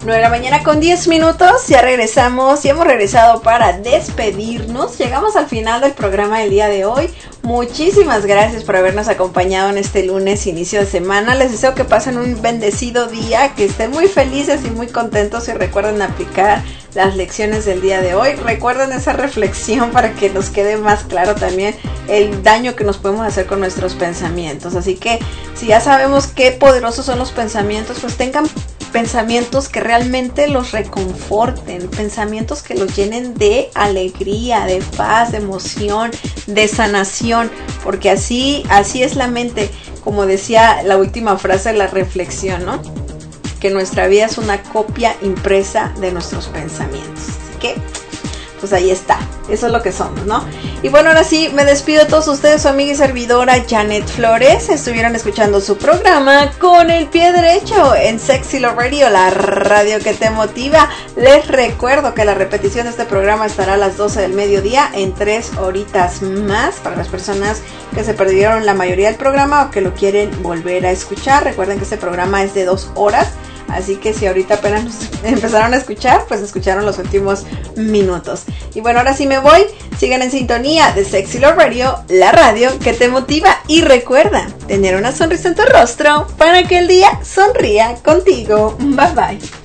9 de la mañana con 10 minutos, ya regresamos y hemos regresado para despedirnos. Llegamos al final del programa del día de hoy. Muchísimas gracias por habernos acompañado en este lunes, inicio de semana. Les deseo que pasen un bendecido día, que estén muy felices y muy contentos y recuerden aplicar las lecciones del día de hoy. Recuerden esa reflexión para que nos quede más claro también el daño que nos podemos hacer con nuestros pensamientos. Así que si ya sabemos qué poderosos son los pensamientos, pues tengan pensamientos que realmente los reconforten, pensamientos que los llenen de alegría, de paz, de emoción, de sanación, porque así es la mente, como decía la última frase de la reflexión, ¿no? Que nuestra vida es una copia impresa de nuestros pensamientos. Así que, pues ahí está, eso es lo que somos, ¿no? Y bueno, ahora sí, me despido de todos ustedes, su amiga y servidora Janet Flores. Estuvieron escuchando su programa Con el Pie Derecho en Sexy Love Radio, la radio que te motiva. Les recuerdo que la repetición de este programa estará a las 12 del mediodía en 3 horitas más para las personas que se perdieron la mayoría del programa o que lo quieren volver a escuchar. Recuerden que este programa es de 2 horas. Así que si ahorita apenas nos empezaron a escuchar, pues escucharon los últimos minutos. Y bueno, ahora sí me voy. Sigan en sintonía de Sexy Love Radio, la radio que te motiva. Y recuerda tener una sonrisa en tu rostro para que el día sonría contigo. Bye bye.